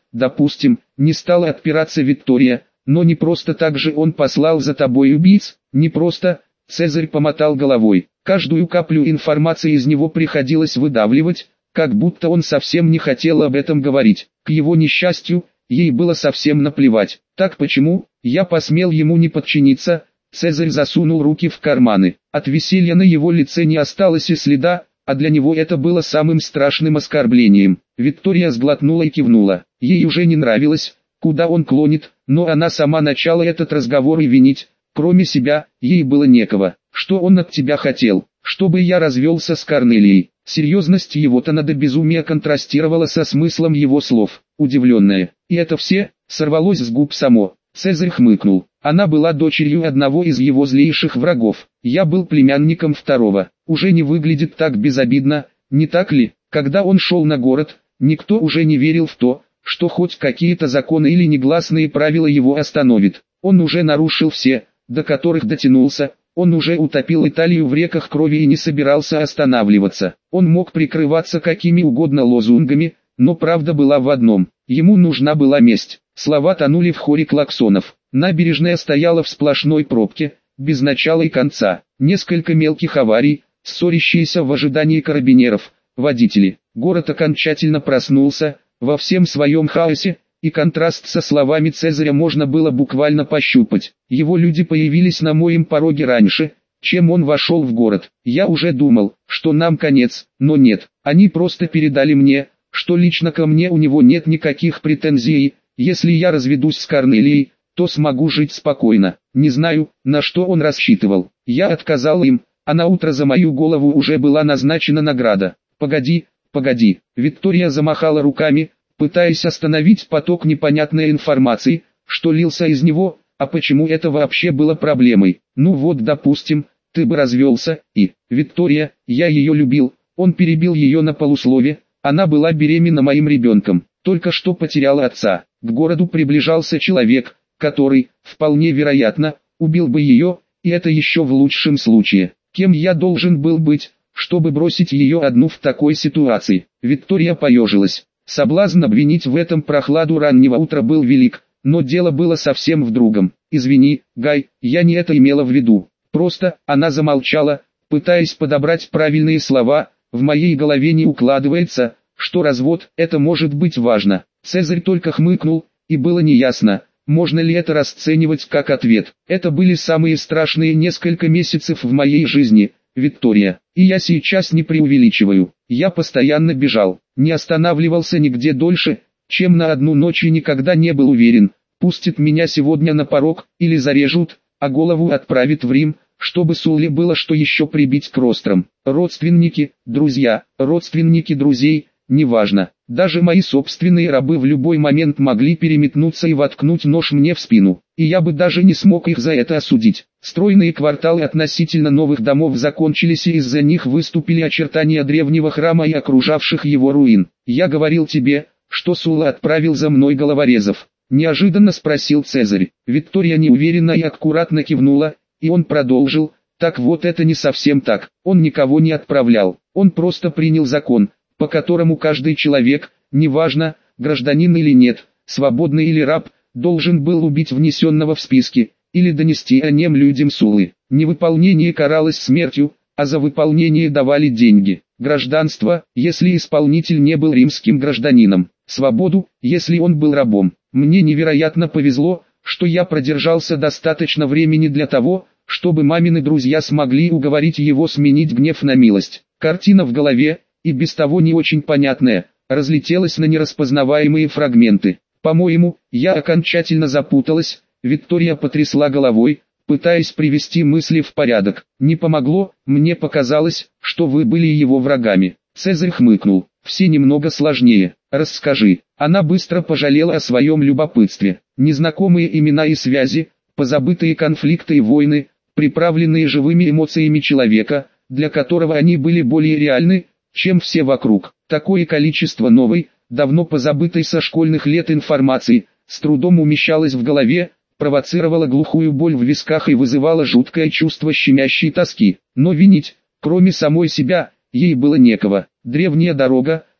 допустим, не стала отпираться Виктория, но не просто так же он послал за тобой убийц, не просто, Цезарь помотал головой, каждую каплю информации из него приходилось выдавливать, как будто он совсем не хотел об этом говорить. К его несчастью, ей было совсем наплевать. Так почему я посмел ему не подчиниться? Цезарь засунул руки в карманы. От веселья на его лице не осталось и следа, а для него это было самым страшным оскорблением. Виктория сглотнула и кивнула. Ей уже не нравилось, куда он клонит, но она сама начала этот разговор и винить. Кроме себя, ей было некого. Что он от тебя хотел? Чтобы я развелся с Корнелией. Серьезность его-то надо безумия контрастировала со смыслом его слов. Удивленная, и это все, сорвалось с губ само. Цезарь хмыкнул. Она была дочерью одного из его злейших врагов. Я был племянником второго. Уже не выглядит так безобидно, не так ли? Когда он шел на город, никто уже не верил в то, что хоть какие-то законы или негласные правила его остановят. Он уже нарушил все, до которых дотянулся. Он уже утопил Италию в реках крови и не собирался останавливаться. Он мог прикрываться какими угодно лозунгами, но правда была в одном. Ему нужна была месть. Слова тонули в хоре клаксонов. Набережная стояла в сплошной пробке, без начала и конца. Несколько мелких аварий, ссорящиеся в ожидании карабинеров, водители. Город окончательно проснулся, во всем своем хаосе, и контраст со словами Цезаря можно было буквально пощупать. Его люди появились на моем пороге раньше, чем он вошел в город. Я уже думал, что нам конец, но нет. Они просто передали мне, что лично ко мне у него нет никаких претензий. Если я разведусь с Корнелией, то смогу жить спокойно. Не знаю, на что он рассчитывал. Я отказал им, а на утро за мою голову уже была назначена награда. Погоди, погоди. Виктория замахала руками, пытаясь остановить поток непонятной информации, что лился из него, а почему это вообще было проблемой. Ну вот, допустим, ты бы развелся, и, Виктория, я ее любил, он перебил ее на полуслове, она была беременна моим ребенком, только что потеряла отца. К городу приближался человек, который, вполне вероятно, убил бы ее, и это еще в лучшем случае. Кем я должен был быть, чтобы бросить ее одну в такой ситуации? Виктория поежилась. Соблазн обвинить в этом прохладу раннего утра был велик, но дело было совсем в другом. «Извини, Гай, я не это имела в виду. Просто», она замолчала, пытаясь подобрать правильные слова, «в моей голове не укладывается, что развод – это может быть важно». Цезарь только хмыкнул, и было неясно, можно ли это расценивать как ответ. «Это были самые страшные несколько месяцев в моей жизни, Виктория, и я сейчас не преувеличиваю. Я постоянно бежал, не останавливался нигде дольше, чем на одну ночь и никогда не был уверен, пустят меня сегодня на порог или зарежут, а голову отправят в Рим, чтобы Сулле было что еще прибить к рострам. Родственники, друзья, родственники друзей, неважно. Даже мои собственные рабы в любой момент могли переметнуться и воткнуть нож мне в спину, и я бы даже не смог их за это осудить. Стройные кварталы относительно новых домов закончились, и из-за них выступили очертания древнего храма и окружавших его руин. «Я говорил тебе, что Сулла отправил за мной головорезов?» — неожиданно спросил Цезарь. Виктория неуверенно и аккуратно кивнула, и он продолжил: «Так вот, это не совсем так. Он никого не отправлял. Он просто принял закон, по которому каждый человек, неважно, гражданин или нет, свободный или раб, должен был убить внесенного в списки, или донести о нем людям Суллы. Невыполнение каралось смертью, а за выполнение давали деньги. Гражданство, если исполнитель не был римским гражданином. Свободу, если он был рабом. Мне невероятно повезло, что я продержался достаточно времени для того, чтобы мамины друзья смогли уговорить его сменить гнев на милость». Картина в голове, и без того не очень понятная, разлетелась на нераспознаваемые фрагменты. «По-моему, я окончательно запуталась», — Виктория потрясла головой, пытаясь привести мысли в порядок. «Не помогло, мне показалось, что вы были его врагами». Цезарь хмыкнул. «Все немного сложнее. Расскажи». Она быстро пожалела о своем любопытстве. Незнакомые имена и связи, позабытые конфликты и войны, приправленные живыми эмоциями человека, для которого они были более реальны, чем все вокруг. Такое количество новой, давно позабытой со школьных лет информации, с трудом умещалось в голове, провоцировало глухую боль в висках и вызывало жуткое чувство щемящей тоски. Но винить, кроме самой себя, ей было некого. Древняя дорога,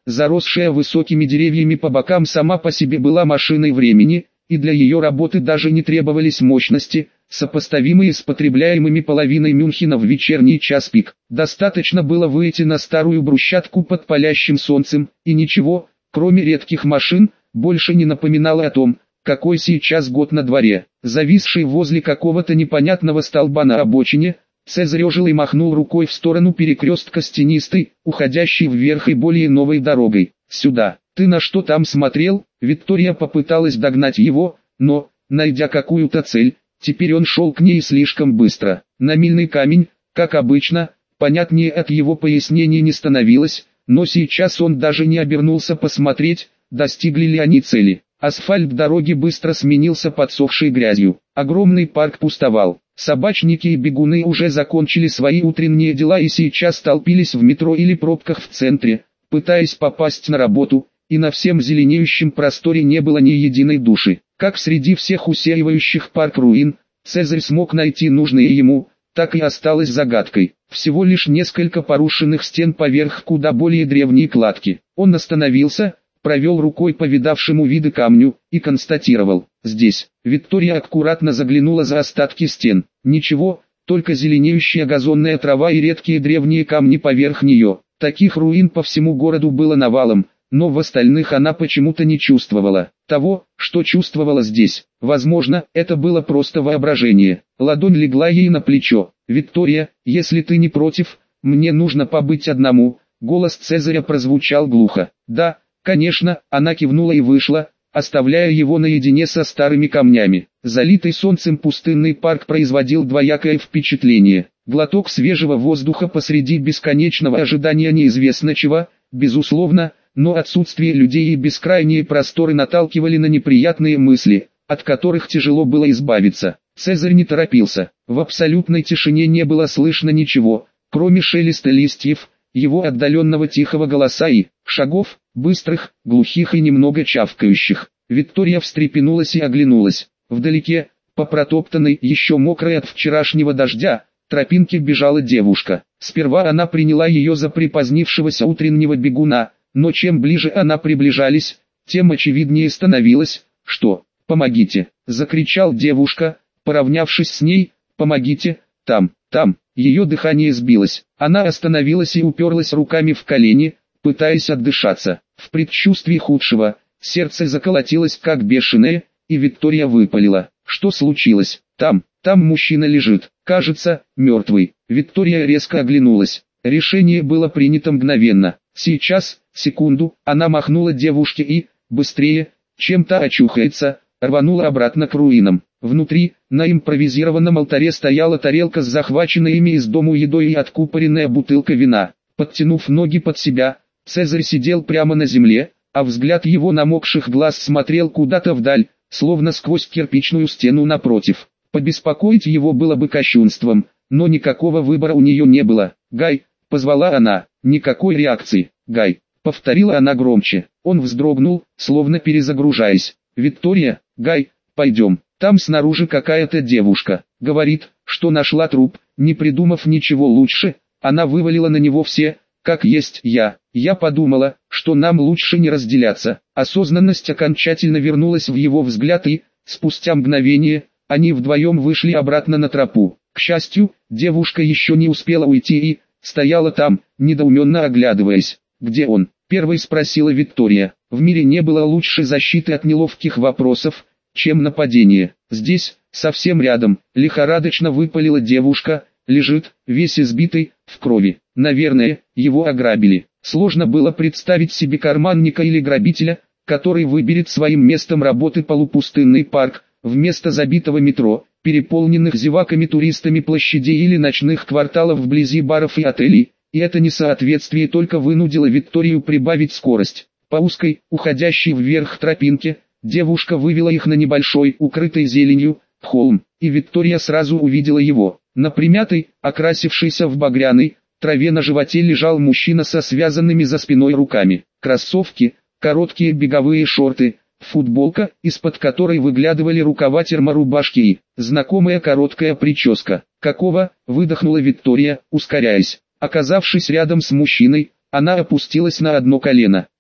заросшая высокими деревьями по бокам, сама по себе была машиной времени, и для ее работы даже не требовались мощности, сопоставимые с потребляемыми половиной Мюнхена в вечерний час пик. Достаточно было выйти на старую брусчатку под палящим солнцем, и ничего, кроме редких машин, больше не напоминало о том, какой сейчас год на дворе. Зависший возле какого-то непонятного столба на обочине, Цезарь ожил и махнул рукой в сторону перекрестка с тенистой, уходящей вверх и более новой дорогой. «Сюда! Ты на что там смотрел?» Виктория попыталась догнать его, но, найдя какую-то цель, теперь он шел к ней слишком быстро. На мильный камень, как обычно, понятнее от его пояснений не становилось, но сейчас он даже не обернулся посмотреть, достигли ли они цели. Асфальт дороги быстро сменился подсохшей грязью. Огромный парк пустовал. Собачники и бегуны уже закончили свои утренние дела и сейчас толпились в метро или пробках в центре, пытаясь попасть на работу, и на всем зеленеющем просторе не было ни единой души. Как среди всех усеивающих парк руин, Цезарь смог найти нужные ему, так и осталось загадкой. Всего лишь несколько порушенных стен поверх куда более древней кладки. Он остановился, провел рукой по видавшему виды камню, и констатировал: здесь. Виктория аккуратно заглянула за остатки стен. Ничего, только зеленеющая газонная трава и редкие древние камни поверх нее. Таких руин по всему городу было навалом, но в остальных она почему-то не чувствовала того, что чувствовала здесь. Возможно, это было просто воображение. Ладонь легла ей на плечо. «Виктория, если ты не против, мне нужно побыть одному». Голос Цезаря прозвучал глухо. «Да, конечно», она кивнула и вышла, оставляя его наедине со старыми камнями. Залитый солнцем пустынный парк производил двоякое впечатление. Глоток свежего воздуха посреди бесконечного ожидания неизвестно чего, безусловно, но отсутствие людей и бескрайние просторы наталкивали на неприятные мысли, от которых тяжело было избавиться. Цезарь не торопился. В абсолютной тишине не было слышно ничего, кроме шелеста листьев, его отдаленного тихого голоса и шагов, быстрых, глухих и немного чавкающих. Виктория встрепенулась и оглянулась. Вдалеке, по протоптанной, еще мокрой от вчерашнего дождя, тропинке бежала девушка. Сперва она приняла ее за припозднившегося утреннего бегуна, но чем ближе она приближались, тем очевиднее становилось, что «помогите!» — закричал девушка, поравнявшись с ней. «Помогите! Там, там!» Ее дыхание сбилось. Она остановилась и уперлась руками в колени, пытаясь отдышаться. В предчувствии худшего, сердце заколотилось как бешеное, и Виктория выпалила: «Что случилось? Там, там мужчина лежит, кажется, мертвый». Виктория резко оглянулась. Решение было принято мгновенно. Сейчас, секунду, она махнула девушке и, быстрее, чем та очухается, рванула обратно к руинам. Внутри, на импровизированном алтаре стояла тарелка с захваченной ими из дому едой и откупоренная бутылка вина. Подтянув ноги под себя, Цезарь сидел прямо на земле, а взгляд его намокших глаз смотрел куда-то вдаль, словно сквозь кирпичную стену напротив. Побеспокоить его было бы кощунством, но никакого выбора у нее не было. «Гай!» — позвала она. Никакой реакции. «Гай!» — повторила она громче. Он вздрогнул, словно перезагружаясь. «Виктория, Гай, пойдем. Там снаружи какая-то девушка. Говорит, что нашла труп». Не придумав ничего лучше, она вывалила на него все, как есть я. Я подумала, что нам лучше не разделяться. Осознанность окончательно вернулась в его взгляд и, спустя мгновение, они вдвоем вышли обратно на тропу. К счастью, девушка еще не успела уйти и стояла там, недоуменно оглядываясь. «Где он?» — первой спросила Виктория. В мире не было лучшей защиты от неловких вопросов, чем нападение. «Здесь, совсем рядом», — лихорадочно выпалила девушка. «Лежит, весь избитый, в крови. Наверное, его ограбили». Сложно было представить себе карманника или грабителя, который выберет своим местом работы полупустынный парк, вместо забитого метро, переполненных зеваками туристами площадей или ночных кварталов вблизи баров и отелей, и это несоответствие только вынудило Викторию прибавить скорость. По узкой, уходящей вверх тропинке, девушка вывела их на небольшой, укрытый зеленью, холм, и Виктория сразу увидела его. На примятой, окрасившейся в багряный, траве на животе лежал мужчина со связанными за спиной руками. Кроссовки, короткие беговые шорты, футболка, из-под которой выглядывали рукава терморубашки и знакомая короткая прическа. «Какого?» — выдохнула Виктория, ускоряясь. Оказавшись рядом с мужчиной, она опустилась на одно колено.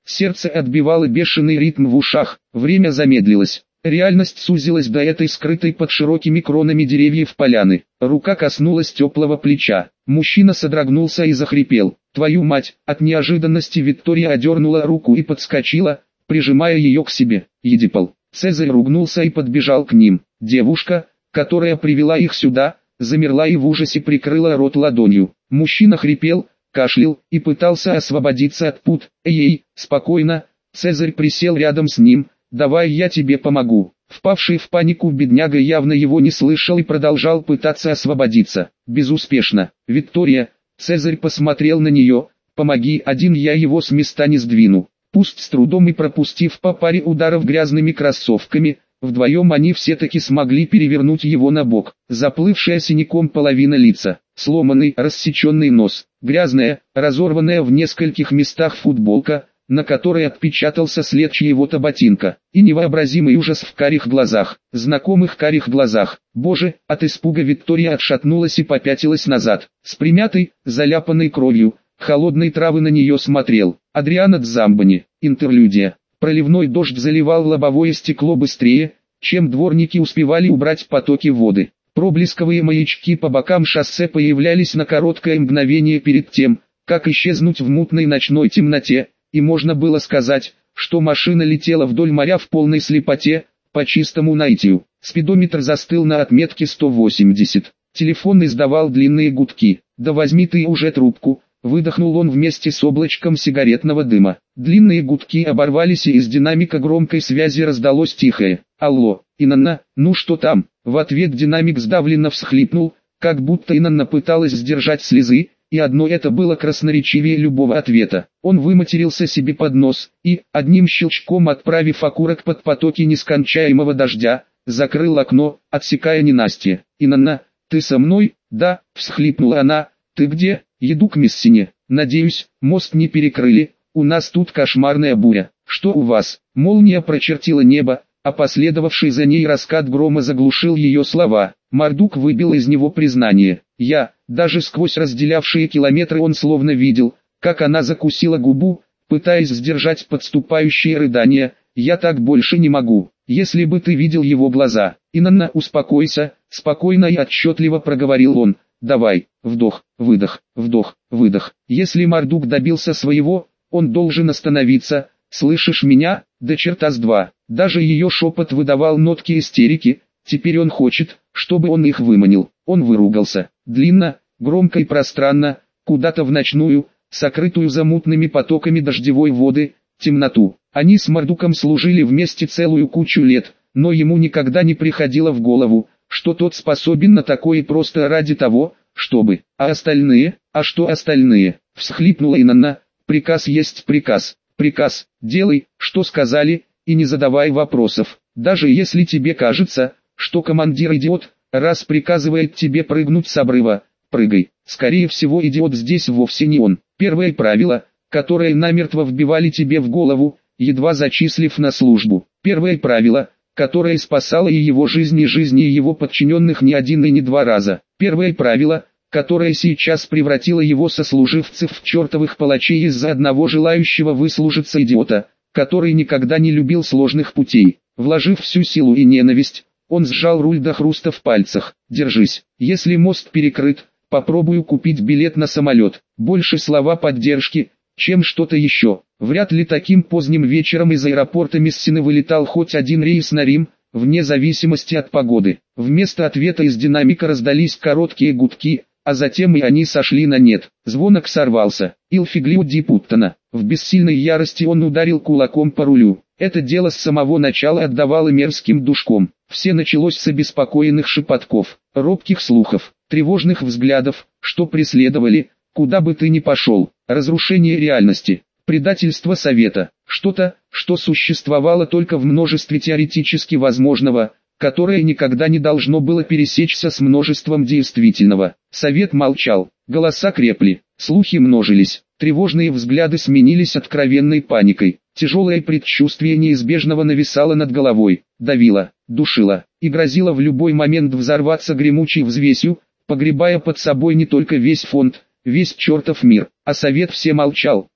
Сердце отбивало бешеный ритм в ушах, время замедлилось. Реальность сузилась до этой скрытой под широкими кронами деревьев поляны. Рука коснулась теплого плеча. Мужчина содрогнулся и захрипел. «Твою мать!» От неожиданности Виктория одернула руку и подскочила, прижимая ее к себе. «Едипал!» Цезарь ругнулся и подбежал к ним. Девушка, которая привела их сюда, замерла и в ужасе прикрыла рот ладонью. Мужчина хрипел, кашлял и пытался освободиться от пут. «Эй, спокойно!» Цезарь присел рядом с ним. «Давай я тебе помогу». Впавший в панику бедняга явно его не слышал и продолжал пытаться освободиться. Безуспешно. «Виктория», Цезарь посмотрел на нее, «помоги, один я его с места не сдвину». Пусть с трудом и пропустив по паре ударов грязными кроссовками, вдвоем они все-таки смогли перевернуть его на бок. Заплывшая синяком половина лица, сломанный, рассеченный нос, грязная, разорванная в нескольких местах футболка, на которой отпечатался след чьего-то ботинка, и невообразимый ужас в карих глазах, знакомых карих глазах. Боже, от испуга Виктория отшатнулась и попятилась назад. С примятой, заляпанной кровью, холодной травы на нее смотрел Адриано Дзамбани. Интерлюдия. Проливной дождь заливал лобовое стекло быстрее, чем дворники успевали убрать потоки воды. Проблесковые маячки по бокам шоссе появлялись на короткое мгновение перед тем, как исчезнуть в мутной ночной темноте, и можно было сказать, что машина летела вдоль моря в полной слепоте, по чистому наитию. Спидометр застыл на отметке сто восемьдесят. Телефон издавал длинные гудки. «Да возьми ты уже трубку», выдохнул он вместе с облачком сигаретного дыма. Длинные гудки оборвались, и из динамика громкой связи раздалось тихое: «Алло, Инанна, ну что там?» В ответ динамик сдавленно всхлипнул, как будто Инанна пыталась сдержать слезы, и одно это было красноречивее любого ответа. Он выматерился себе под нос, и, одним щелчком отправив окурок под потоки нескончаемого дождя, закрыл окно, отсекая ненастье. «Инанна, ты со мной?» «Да», — всхлипнула она. «Ты где?» «Еду к Мессине. Надеюсь, мост не перекрыли, у нас тут кошмарная буря». «Что у вас?» Молния прочертила небо, а последовавший за ней раскат грома заглушил ее слова. Мардук выбил из него признание. «Я...» Даже сквозь разделявшие километры он словно видел, как она закусила губу, пытаясь сдержать подступающие рыдания. «Я так больше не могу. Если бы ты видел его глаза». «Инанна, успокойся», — спокойно и отчетливо проговорил он. «Давай, вдох, выдох, вдох, выдох». Если Мардук добился своего, он должен остановиться. «Слышишь меня? Да черта с два». Даже ее шепот выдавал нотки истерики. Теперь он хочет, чтобы он их выманил. Он выругался. Длинно, громко и пространно, куда-то в ночную, сокрытую за мутными потоками дождевой воды, темноту. Они с Мардуком служили вместе целую кучу лет, но ему никогда не приходило в голову, что тот способен на такое просто ради того, чтобы. А остальные? А что остальные? Всхлипнула Инанна. «Приказ есть приказ. Приказ. Делай, что сказали, и не задавай вопросов. Даже если тебе кажется, что командир идиот, раз приказывает тебе прыгнуть с обрыва, прыгай. Скорее всего, идиот здесь вовсе не он». Первое правило, которое намертво вбивали тебе в голову, едва зачислив на службу. Первое правило, которое спасало и его жизнь, и жизни его подчиненных не один и не два раза. Первое правило, которое сейчас превратило его сослуживцев в чертовых палачей из-за одного желающего выслужиться идиота, который никогда не любил сложных путей. Вложив всю силу и ненависть, он сжал руль до хруста в пальцах. «Держись. Если мост перекрыт, попробую купить билет на самолет». Больше слова поддержки, чем что-то еще. Вряд ли таким поздним вечером из аэропорта Мессины вылетал хоть один рейс на Рим, вне зависимости от погоды. Вместо ответа из динамика раздались короткие гудки, а затем и они сошли на нет. Звонок сорвался. «Il figlio di puttana». В бессильной ярости он ударил кулаком по рулю. Это дело с самого начала отдавало мерзким душком. Все началось с обеспокоенных шепотков, робких слухов, тревожных взглядов, что преследовали, куда бы ты ни пошел. Разрушение реальности, предательство совета, что-то, что существовало только в множестве теоретически возможного, которое никогда не должно было пересечься с множеством действительного. Совет молчал, голоса крепли, слухи множились, тревожные взгляды сменились откровенной паникой. Тяжелое предчувствие неизбежного нависало над головой, давило, душило и грозило в любой момент взорваться гремучей взвесью, погребая под собой не только весь фонд, весь чертов мир. А совет все молчал,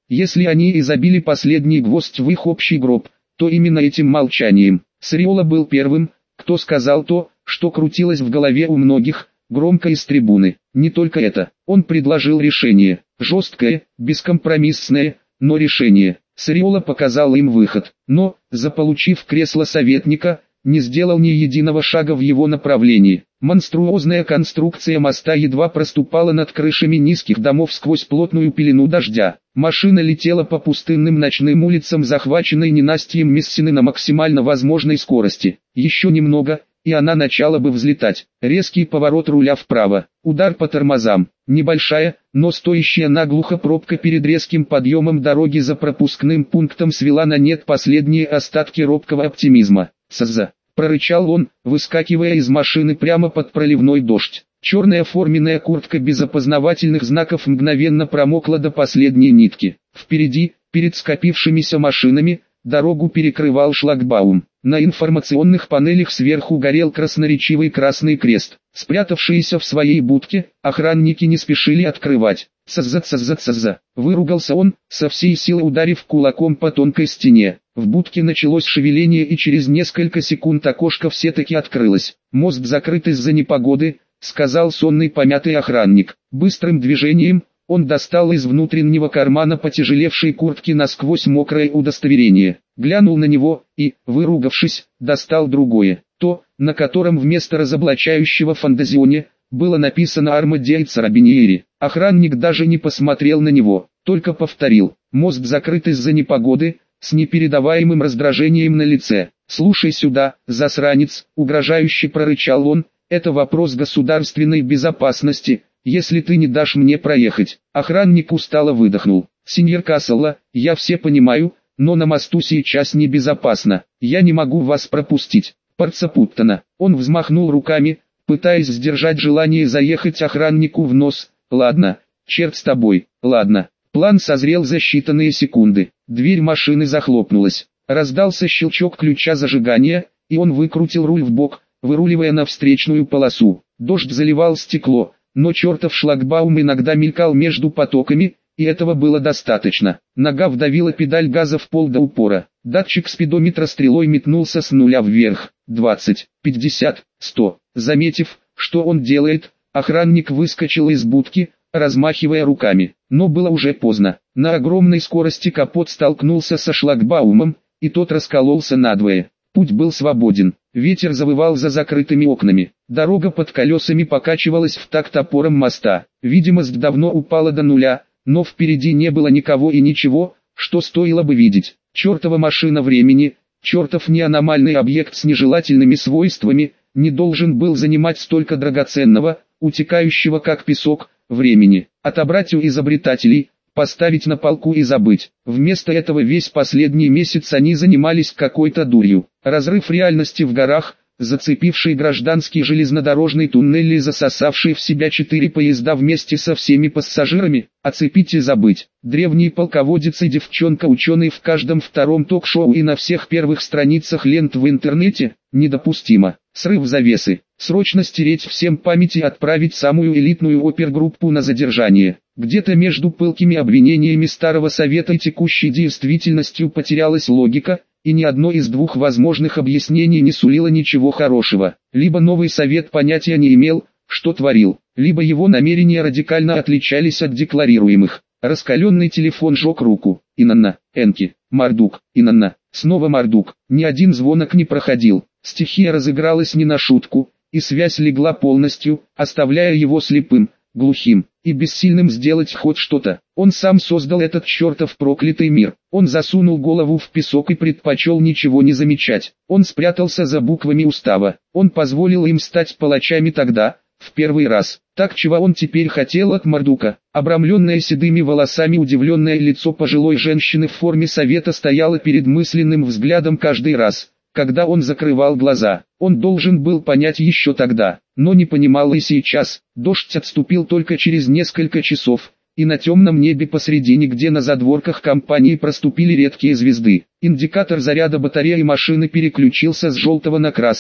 Если они и забили последний гвоздь в их общий гроб, то именно этим молчанием. Сариола был первым, кто сказал то, что крутилось в голове у многих, громко из трибуны. Не только это, он предложил решение, жесткое, бескомпромиссное, но решение. Сариола показал им выход, но, заполучив кресло советника, не сделал ни единого шага в его направлении. Монструозная конструкция моста едва проступала над крышами низких домов сквозь плотную пелену дождя. Машина летела по пустынным ночным улицам, захваченной ненастьем Мессины на максимально возможной скорости. Еще немного, и она начала бы взлетать. Резкий поворот руля вправо, удар по тормозам. Небольшая, но стоящая наглухо пробка перед резким подъемом дороги за пропускным пунктом свела на нет последние остатки робкого оптимизма. «Саза!» — прорычал он, выскакивая из машины прямо под проливной дождь. Черная форменная куртка без опознавательных знаков мгновенно промокла до последней нитки. Впереди, перед скопившимися машинами, дорогу перекрывал шлагбаум. На информационных панелях сверху горел красноречивый красный крест. Спрятавшиеся в своей будке, охранники не спешили открывать. «Цаза-цаза-цаза!» — выругался он, со всей силы ударив кулаком по тонкой стене. В будке началось шевеление, и через несколько секунд окошко все-таки открылось. «Мост закрыт из-за непогоды», — сказал сонный помятый охранник. Быстрым движением он достал из внутреннего кармана потяжелевшей куртки насквозь мокрое удостоверение, глянул на него и, выругавшись, достал другое, то, на котором вместо разоблачающего фантазионе было написано «Арма ди Карабиниери». Охранник даже не посмотрел на него, только повторил: «Мост закрыт из-за непогоды», с непередаваемым раздражением на лице. «Слушай сюда, засранец», — угрожающе прорычал он, — «это вопрос государственной безопасности, если ты не дашь мне проехать». Охранник устало выдохнул. «Сеньор Касселла, я все понимаю, но на мосту сейчас небезопасно, я не могу вас пропустить». Парцапуттана. Он взмахнул руками, пытаясь сдержать желание заехать охраннику в нос. «Ладно, черт с тобой, ладно». План созрел за считанные секунды. Дверь машины захлопнулась. Раздался щелчок ключа зажигания, и он выкрутил руль вбок, выруливая на встречную полосу. Дождь заливал стекло, но чертов шлагбаум иногда мелькал между потоками, и этого было достаточно. Нога вдавила педаль газа в пол до упора. Датчик спидометра стрелой метнулся с нуля вверх. двадцать, пятьдесят, сто. Заметив, что он делает, охранник выскочил из будки, размахивая руками. Но было уже поздно. На огромной скорости капот столкнулся со шлагбаумом, и тот раскололся надвое. Путь был свободен. Ветер завывал за закрытыми окнами. Дорога под колесами покачивалась в такт опорам моста. Видимость давно упала до нуля, но впереди не было никого и ничего, что стоило бы видеть. Чертова машина времени, чертов неаномальный объект с нежелательными свойствами, не должен был занимать столько драгоценного, утекающего как песок, времени. Отобрать у изобретателей, поставить на полку и забыть. Вместо этого весь последний месяц они занимались какой-то дурью. Разрыв реальности в горах, зацепивший гражданский железнодорожный туннель и засосавший в себя четыре поезда вместе со всеми пассажирами, оцепить и забыть. Древний полководец и девчонка-ученый в каждом втором ток-шоу и на всех первых страницах лент в интернете, недопустимо. Срыв завесы. Срочно стереть всем память и отправить самую элитную опергруппу на задержание. Где-то между пылкими обвинениями Старого Совета и текущей действительностью потерялась логика, и ни одно из двух возможных объяснений не сулило ничего хорошего. Либо новый Совет понятия не имел, что творил, либо его намерения радикально отличались от декларируемых. Раскаленный телефон жег руку. Инанна, Энки, Мардук, Инанна, снова Мардук. Ни один звонок не проходил. Стихия разыгралась не на шутку, и связь легла полностью, оставляя его слепым, глухим и бессильным сделать хоть что-то. Он сам создал этот чертов проклятый мир. Он засунул голову в песок и предпочел ничего не замечать. Он спрятался за буквами устава. Он позволил им стать палачами тогда, в первый раз. Так чего он теперь хотел от Мардука? Обрамленное седыми волосами удивленное лицо пожилой женщины в форме совета стояло перед мысленным взглядом каждый раз, когда он закрывал глаза. Он должен был понять еще тогда, но не понимал и сейчас. Дождь отступил только через несколько часов, и на темном небе посредине, где на задворках компании проступили редкие звезды, индикатор заряда батареи машины переключился с желтого на красный,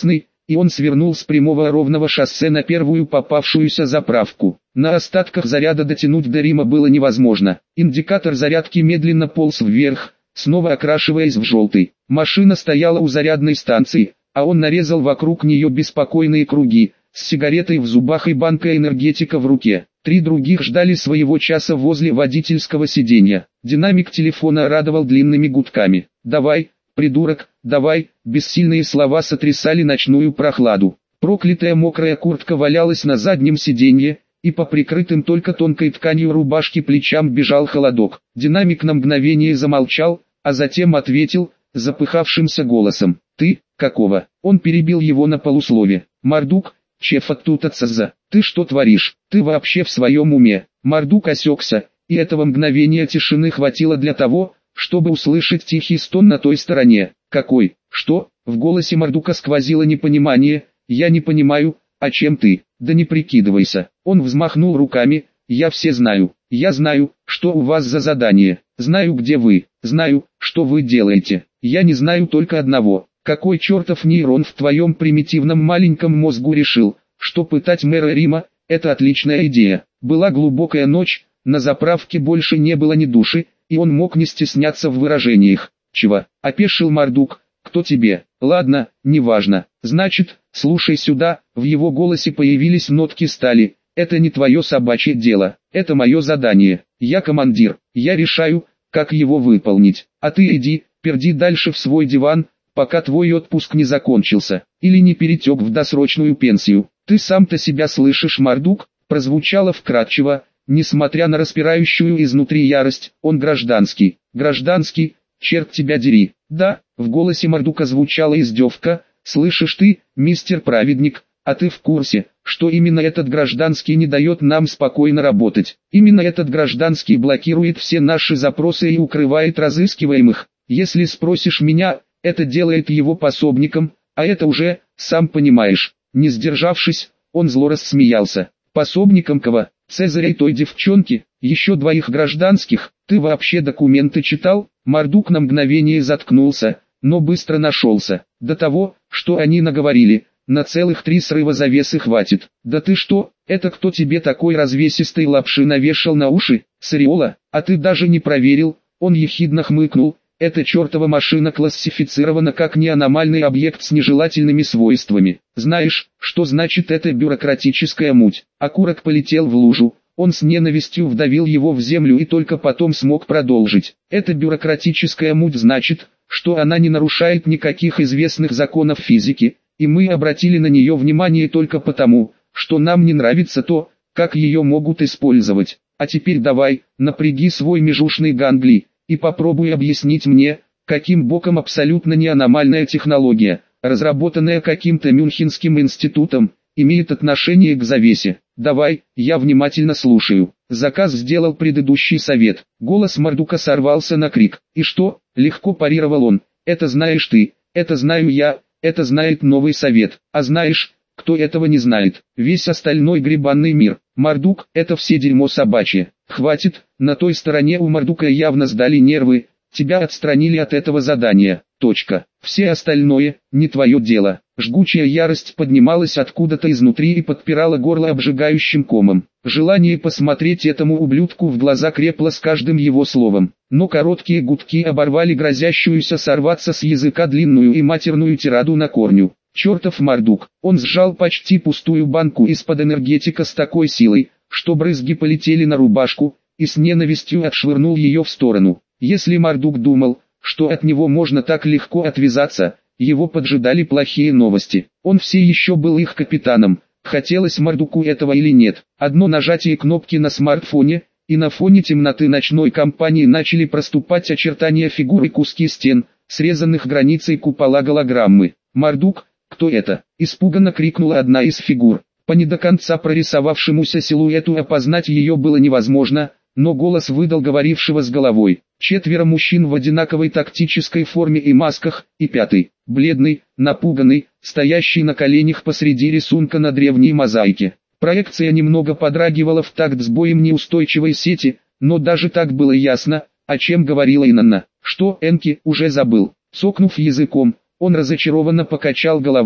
и он свернул с прямого ровного шоссе на первую попавшуюся заправку. На остатках заряда дотянуть до Рима было невозможно. Индикатор зарядки медленно полз вверх, снова окрашиваясь в желтый. Машина стояла у зарядной станции, а он нарезал вокруг нее беспокойные круги, с сигаретой в зубах и банкой энергетика в руке. Три других ждали своего часа возле водительского сиденья. Динамик телефона радовал длинными гудками. «Давай, придурок, давай!» Бессильные слова сотрясали ночную прохладу. Проклятая мокрая куртка валялась на заднем сиденье, и по прикрытым только тонкой тканью рубашки плечам бежал холодок. Динамик на мгновение замолчал, а затем ответил, запыхавшимся голосом. «Ты, какого?» Он перебил его на полуслове. «Мордук, чеф оттутаться, ты что творишь? Ты вообще в своем уме?» Мордук осекся, и этого мгновения тишины хватило для того, чтобы услышать тихий стон на той стороне. «Какой? Что?» В голосе Мордука сквозило непонимание. «Я не понимаю, о чем ты?» «Да не прикидывайся». Он взмахнул руками. «Я все знаю. Я знаю, что у вас за задание. Знаю, где вы. Знаю, что вы делаете. Я не знаю только одного. Какой чертов нейрон в твоем примитивном маленьком мозгу решил, что пытать мэра Рима – это отличная идея?» Была глубокая ночь, на заправке больше не было ни души, и он мог не стесняться в выражениях. «Чего?» – опешил Мордук. «Кто тебе?» «Ладно, неважно. Значит, слушай сюда». В его голосе появились нотки стали. «Это не твое собачье дело, это мое задание. Я командир, я решаю, как его выполнить. А ты иди, перди дальше в свой диван, пока твой отпуск не закончился, или не перетек в досрочную пенсию. Ты сам-то себя слышишь, Мордук?» Прозвучало вкратчиво, несмотря на распирающую изнутри ярость. «Он гражданский, гражданский, черт тебя дери». «Да», в голосе Мордука звучала издевка. «Слышишь ты, мистер Праведник, а ты в курсе, что именно этот гражданский не дает нам спокойно работать? Именно этот гражданский блокирует все наши запросы и укрывает разыскиваемых. Если спросишь меня, это делает его пособником, а это уже, сам понимаешь». Не сдержавшись, он зло рассмеялся. «Пособником кого? Цезаря и той девчонки? Еще двоих гражданских? Ты вообще документы читал?» Мордук на мгновение заткнулся, но быстро нашелся. До того, что они наговорили, на целых три срыва завесы хватит. «Да ты что, это кто тебе такой развесистой лапши навешал на уши, Сариола? А ты даже не проверил?» Он ехидно хмыкнул. «Эта чертова машина классифицирована как неаномальный объект с нежелательными свойствами. Знаешь, что значит эта бюрократическая муть?» Окурок полетел в лужу. Он с ненавистью вдавил его в землю и только потом смог продолжить. «Эта бюрократическая муть значит, что она не нарушает никаких известных законов физики, и мы обратили на нее внимание только потому, что нам не нравится то, как ее могут использовать. А теперь давай, напряги свой межушный ганглий, и попробуй объяснить мне, каким боком абсолютно неаномальная технология, разработанная каким-то Мюнхенским институтом, имеет отношение к завесе. Давай, я внимательно слушаю». Заказ сделал предыдущий совет. Голос Мордука сорвался на крик. «И что?» — легко парировал он. «Это знаешь ты, это знаю я, это знает новый совет. А знаешь, кто этого не знает? Весь остальной гребанный мир. Мордук, это все дерьмо собачье. Хватит». На той стороне у Мордука явно сдали нервы. «Тебя отстранили от этого задания. Точка. Все остальное, не твое дело». Жгучая ярость поднималась откуда-то изнутри и подпирала горло обжигающим комом. Желание посмотреть этому ублюдку в глаза крепло с каждым его словом. Но короткие гудки оборвали грозящуюся сорваться с языка длинную и матерную тираду на корню. Чертов Мордук. Он сжал почти пустую банку из-под энергетика с такой силой, что брызги полетели на рубашку, и с ненавистью отшвырнул ее в сторону. Если Мордук думал, что от него можно так легко отвязаться, его поджидали плохие новости. Он все еще был их капитаном, хотелось Мордуку этого или нет. Одно нажатие кнопки на смартфоне, и на фоне темноты ночной компании начали проступать очертания фигур и куски стен, срезанных границей купола голограммы. «Мордук, кто это?» – испуганно крикнула одна из фигур. По не до конца прорисовавшемуся силуэту опознать ее было невозможно, но голос выдал говорившего с головой. Четверо мужчин в одинаковой тактической форме и масках, и пятый, бледный, напуганный, стоящий на коленях посреди рисунка на древней мозаике. Проекция немного подрагивала в такт с боем неустойчивой сети, но даже так было ясно, о чем говорила Инанна. «Что, Энки, уже забыл?» Цокнув языком, он разочарованно покачал головой.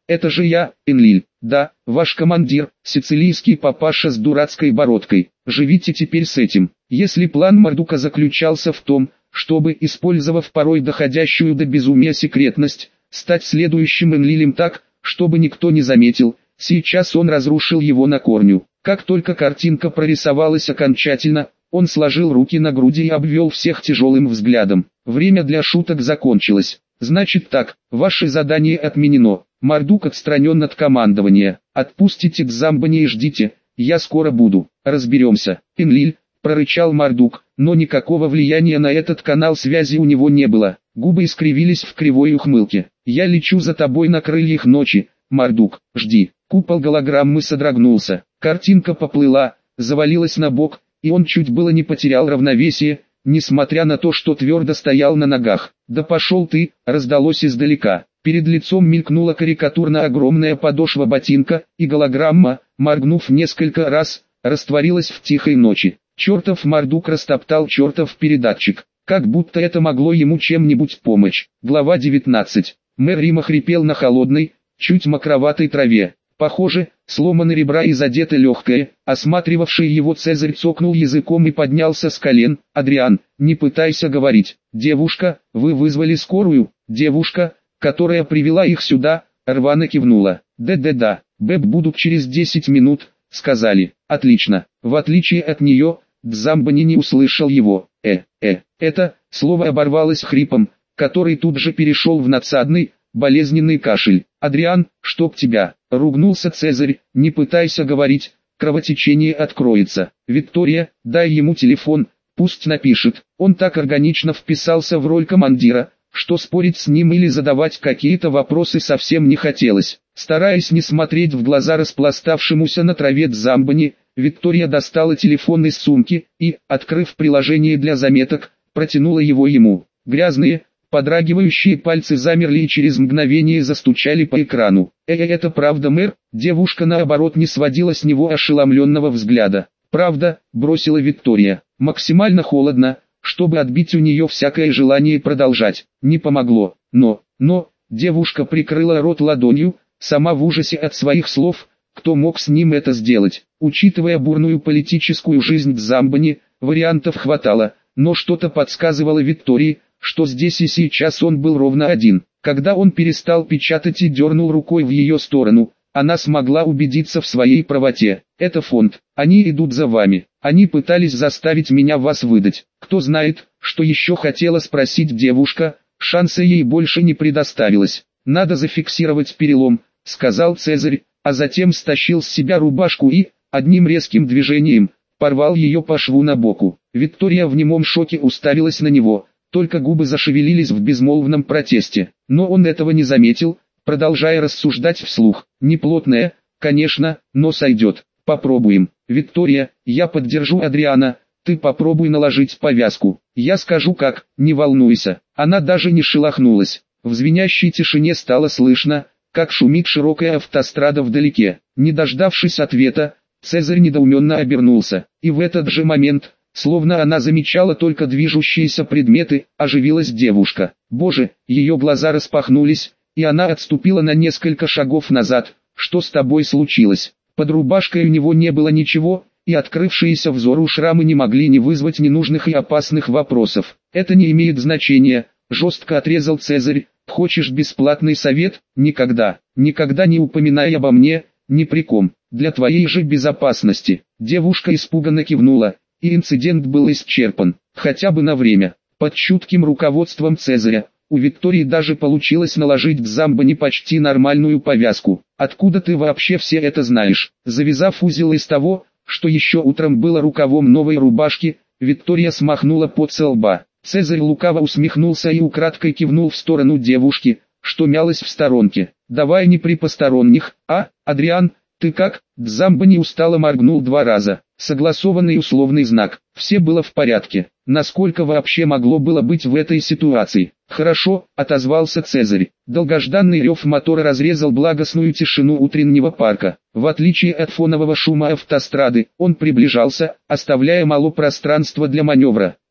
это же я, Энлиль. Да, ваш командир, сицилийский папаша с дурацкой бородкой. Живите теперь с этим. Если план Мардука заключался в том, чтобы, использовав порой доходящую до безумия секретность, стать следующим Энлилем так, чтобы никто не заметил, сейчас он разрушил его на корню. Как только картинка прорисовалась окончательно, он сложил руки на груди и обвел всех тяжелым взглядом. Время для шуток закончилось. Значит так, ваше задание отменено. Мардук отстранен от командования. Отпустите Дзамбани и ждите, я скоро буду. Разберемся. Энлиль, прорычал Мардук, но никакого влияния на этот канал связи у него не было. Губы искривились в кривой ухмылке. Я лечу за тобой на крыльях ночи, Мардук, жди. Купол голограммы содрогнулся. Картинка поплыла, завалилась на бок, и он чуть было не потерял равновесие, несмотря на то, что твердо стоял на ногах. «Да пошел ты!» — раздалось издалека. Перед лицом мелькнула карикатурно огромная подошва ботинка, и голограмма, моргнув несколько раз, растворилась в тихой ночи. Чертов Мардук растоптал чертов передатчик, как будто это могло ему чем-нибудь помочь. Глава девятнадцать. Мэр Рима хрипел на холодной, чуть мокроватой траве. Похоже, сломаны ребра и задето легкое. Осматривавший его Цезарь цокнул языком и поднялся с колен. «Адриан, не пытайся говорить. Девушка, вы вызвали скорую?» Девушка, которая привела их сюда, рвано кивнула. «Да-да-да, Бэб будут через десять минут», — сказали. «Отлично». В отличие от нее, Дзамбани не услышал его. «Э, э». Это слово оборвалось хрипом, который тут же перешел в надсадный, болезненный кашель. «Адриан, чтоб тебя!» — ругнулся Цезарь. «Не пытайся говорить, кровотечение откроется. Виктория, дай ему телефон, пусть напишет». Он так органично вписался в роль командира, что спорить с ним или задавать какие-то вопросы совсем не хотелось. Стараясь не смотреть в глаза распластавшемуся на траве Дзамбани, Виктория достала телефон из сумки и, открыв приложение для заметок, протянула его ему. Грязные, подрагивающие пальцы замерли и через мгновение застучали по экрану. «Э, это правда, мэр?» Девушка наоборот не сводила с него ошеломленного взгляда. «Правда», — бросила Виктория, максимально холодно, чтобы отбить у нее всякое желание продолжать. Не помогло. Но, но, девушка прикрыла рот ладонью, сама в ужасе от своих слов. Кто мог с ним это сделать? Учитывая бурную политическую жизнь Дзамбани, вариантов хватало, но что-то подсказывало Виктории, что здесь и сейчас он был ровно один. Когда он перестал печатать и дернул рукой в ее сторону, она смогла убедиться в своей правоте. «Это фонд, они идут за вами, они пытались заставить меня вас выдать». Кто знает, что еще хотела спросить девушка, шанса ей больше не предоставилось. «Надо зафиксировать перелом», — сказал Цезарь, а затем стащил с себя рубашку и, одним резким движением, порвал ее по шву на боку. Виктория в немом шоке уставилась на него, только губы зашевелились в безмолвном протесте. Но он этого не заметил, продолжая рассуждать вслух. «Неплотная, конечно, но сойдет. Попробуем. Виктория, я поддержу Адриана, ты попробуй наложить повязку. Я скажу как, не волнуйся». Она даже не шелохнулась. В звенящей тишине стало слышно, как шумит широкая автострада вдалеке. Не дождавшись ответа, Цезарь недоуменно обернулся. И в этот же момент, словно она замечала только движущиеся предметы, оживилась девушка. Боже, ее глаза распахнулись, и она отступила на несколько шагов назад. «Что с тобой случилось?» Под рубашкой у него не было ничего, и открывшиеся взору шрамы не могли не вызвать ненужных и опасных вопросов. «Это не имеет значения», — жестко отрезал Цезарь. «Хочешь бесплатный совет? Никогда, никогда не упоминай обо мне, ни при ком, для твоей же безопасности». Девушка испуганно кивнула, и инцидент был исчерпан, хотя бы на время. Под чутким руководством Цезаря, у Виктории даже получилось наложить Дзамбани почти нормальную повязку. «Откуда ты вообще все это знаешь?» Завязав узел из того, что еще утром было рукавом новой рубашки, Виктория смахнула пот со лба. Цезарь лукаво усмехнулся и украдкой кивнул в сторону девушки, что мялась в сторонке. «Давай не при посторонних, а, Адриан, ты как?» Дзамбани устало моргнул два раза. Согласованный условный знак. Все было в порядке. Насколько вообще могло было быть в этой ситуации? «Хорошо», — отозвался Цезарь. Долгожданный рев мотора разрезал благостную тишину утреннего парка. В отличие от фонового шума автострады, он приближался, оставляя мало пространства для маневра.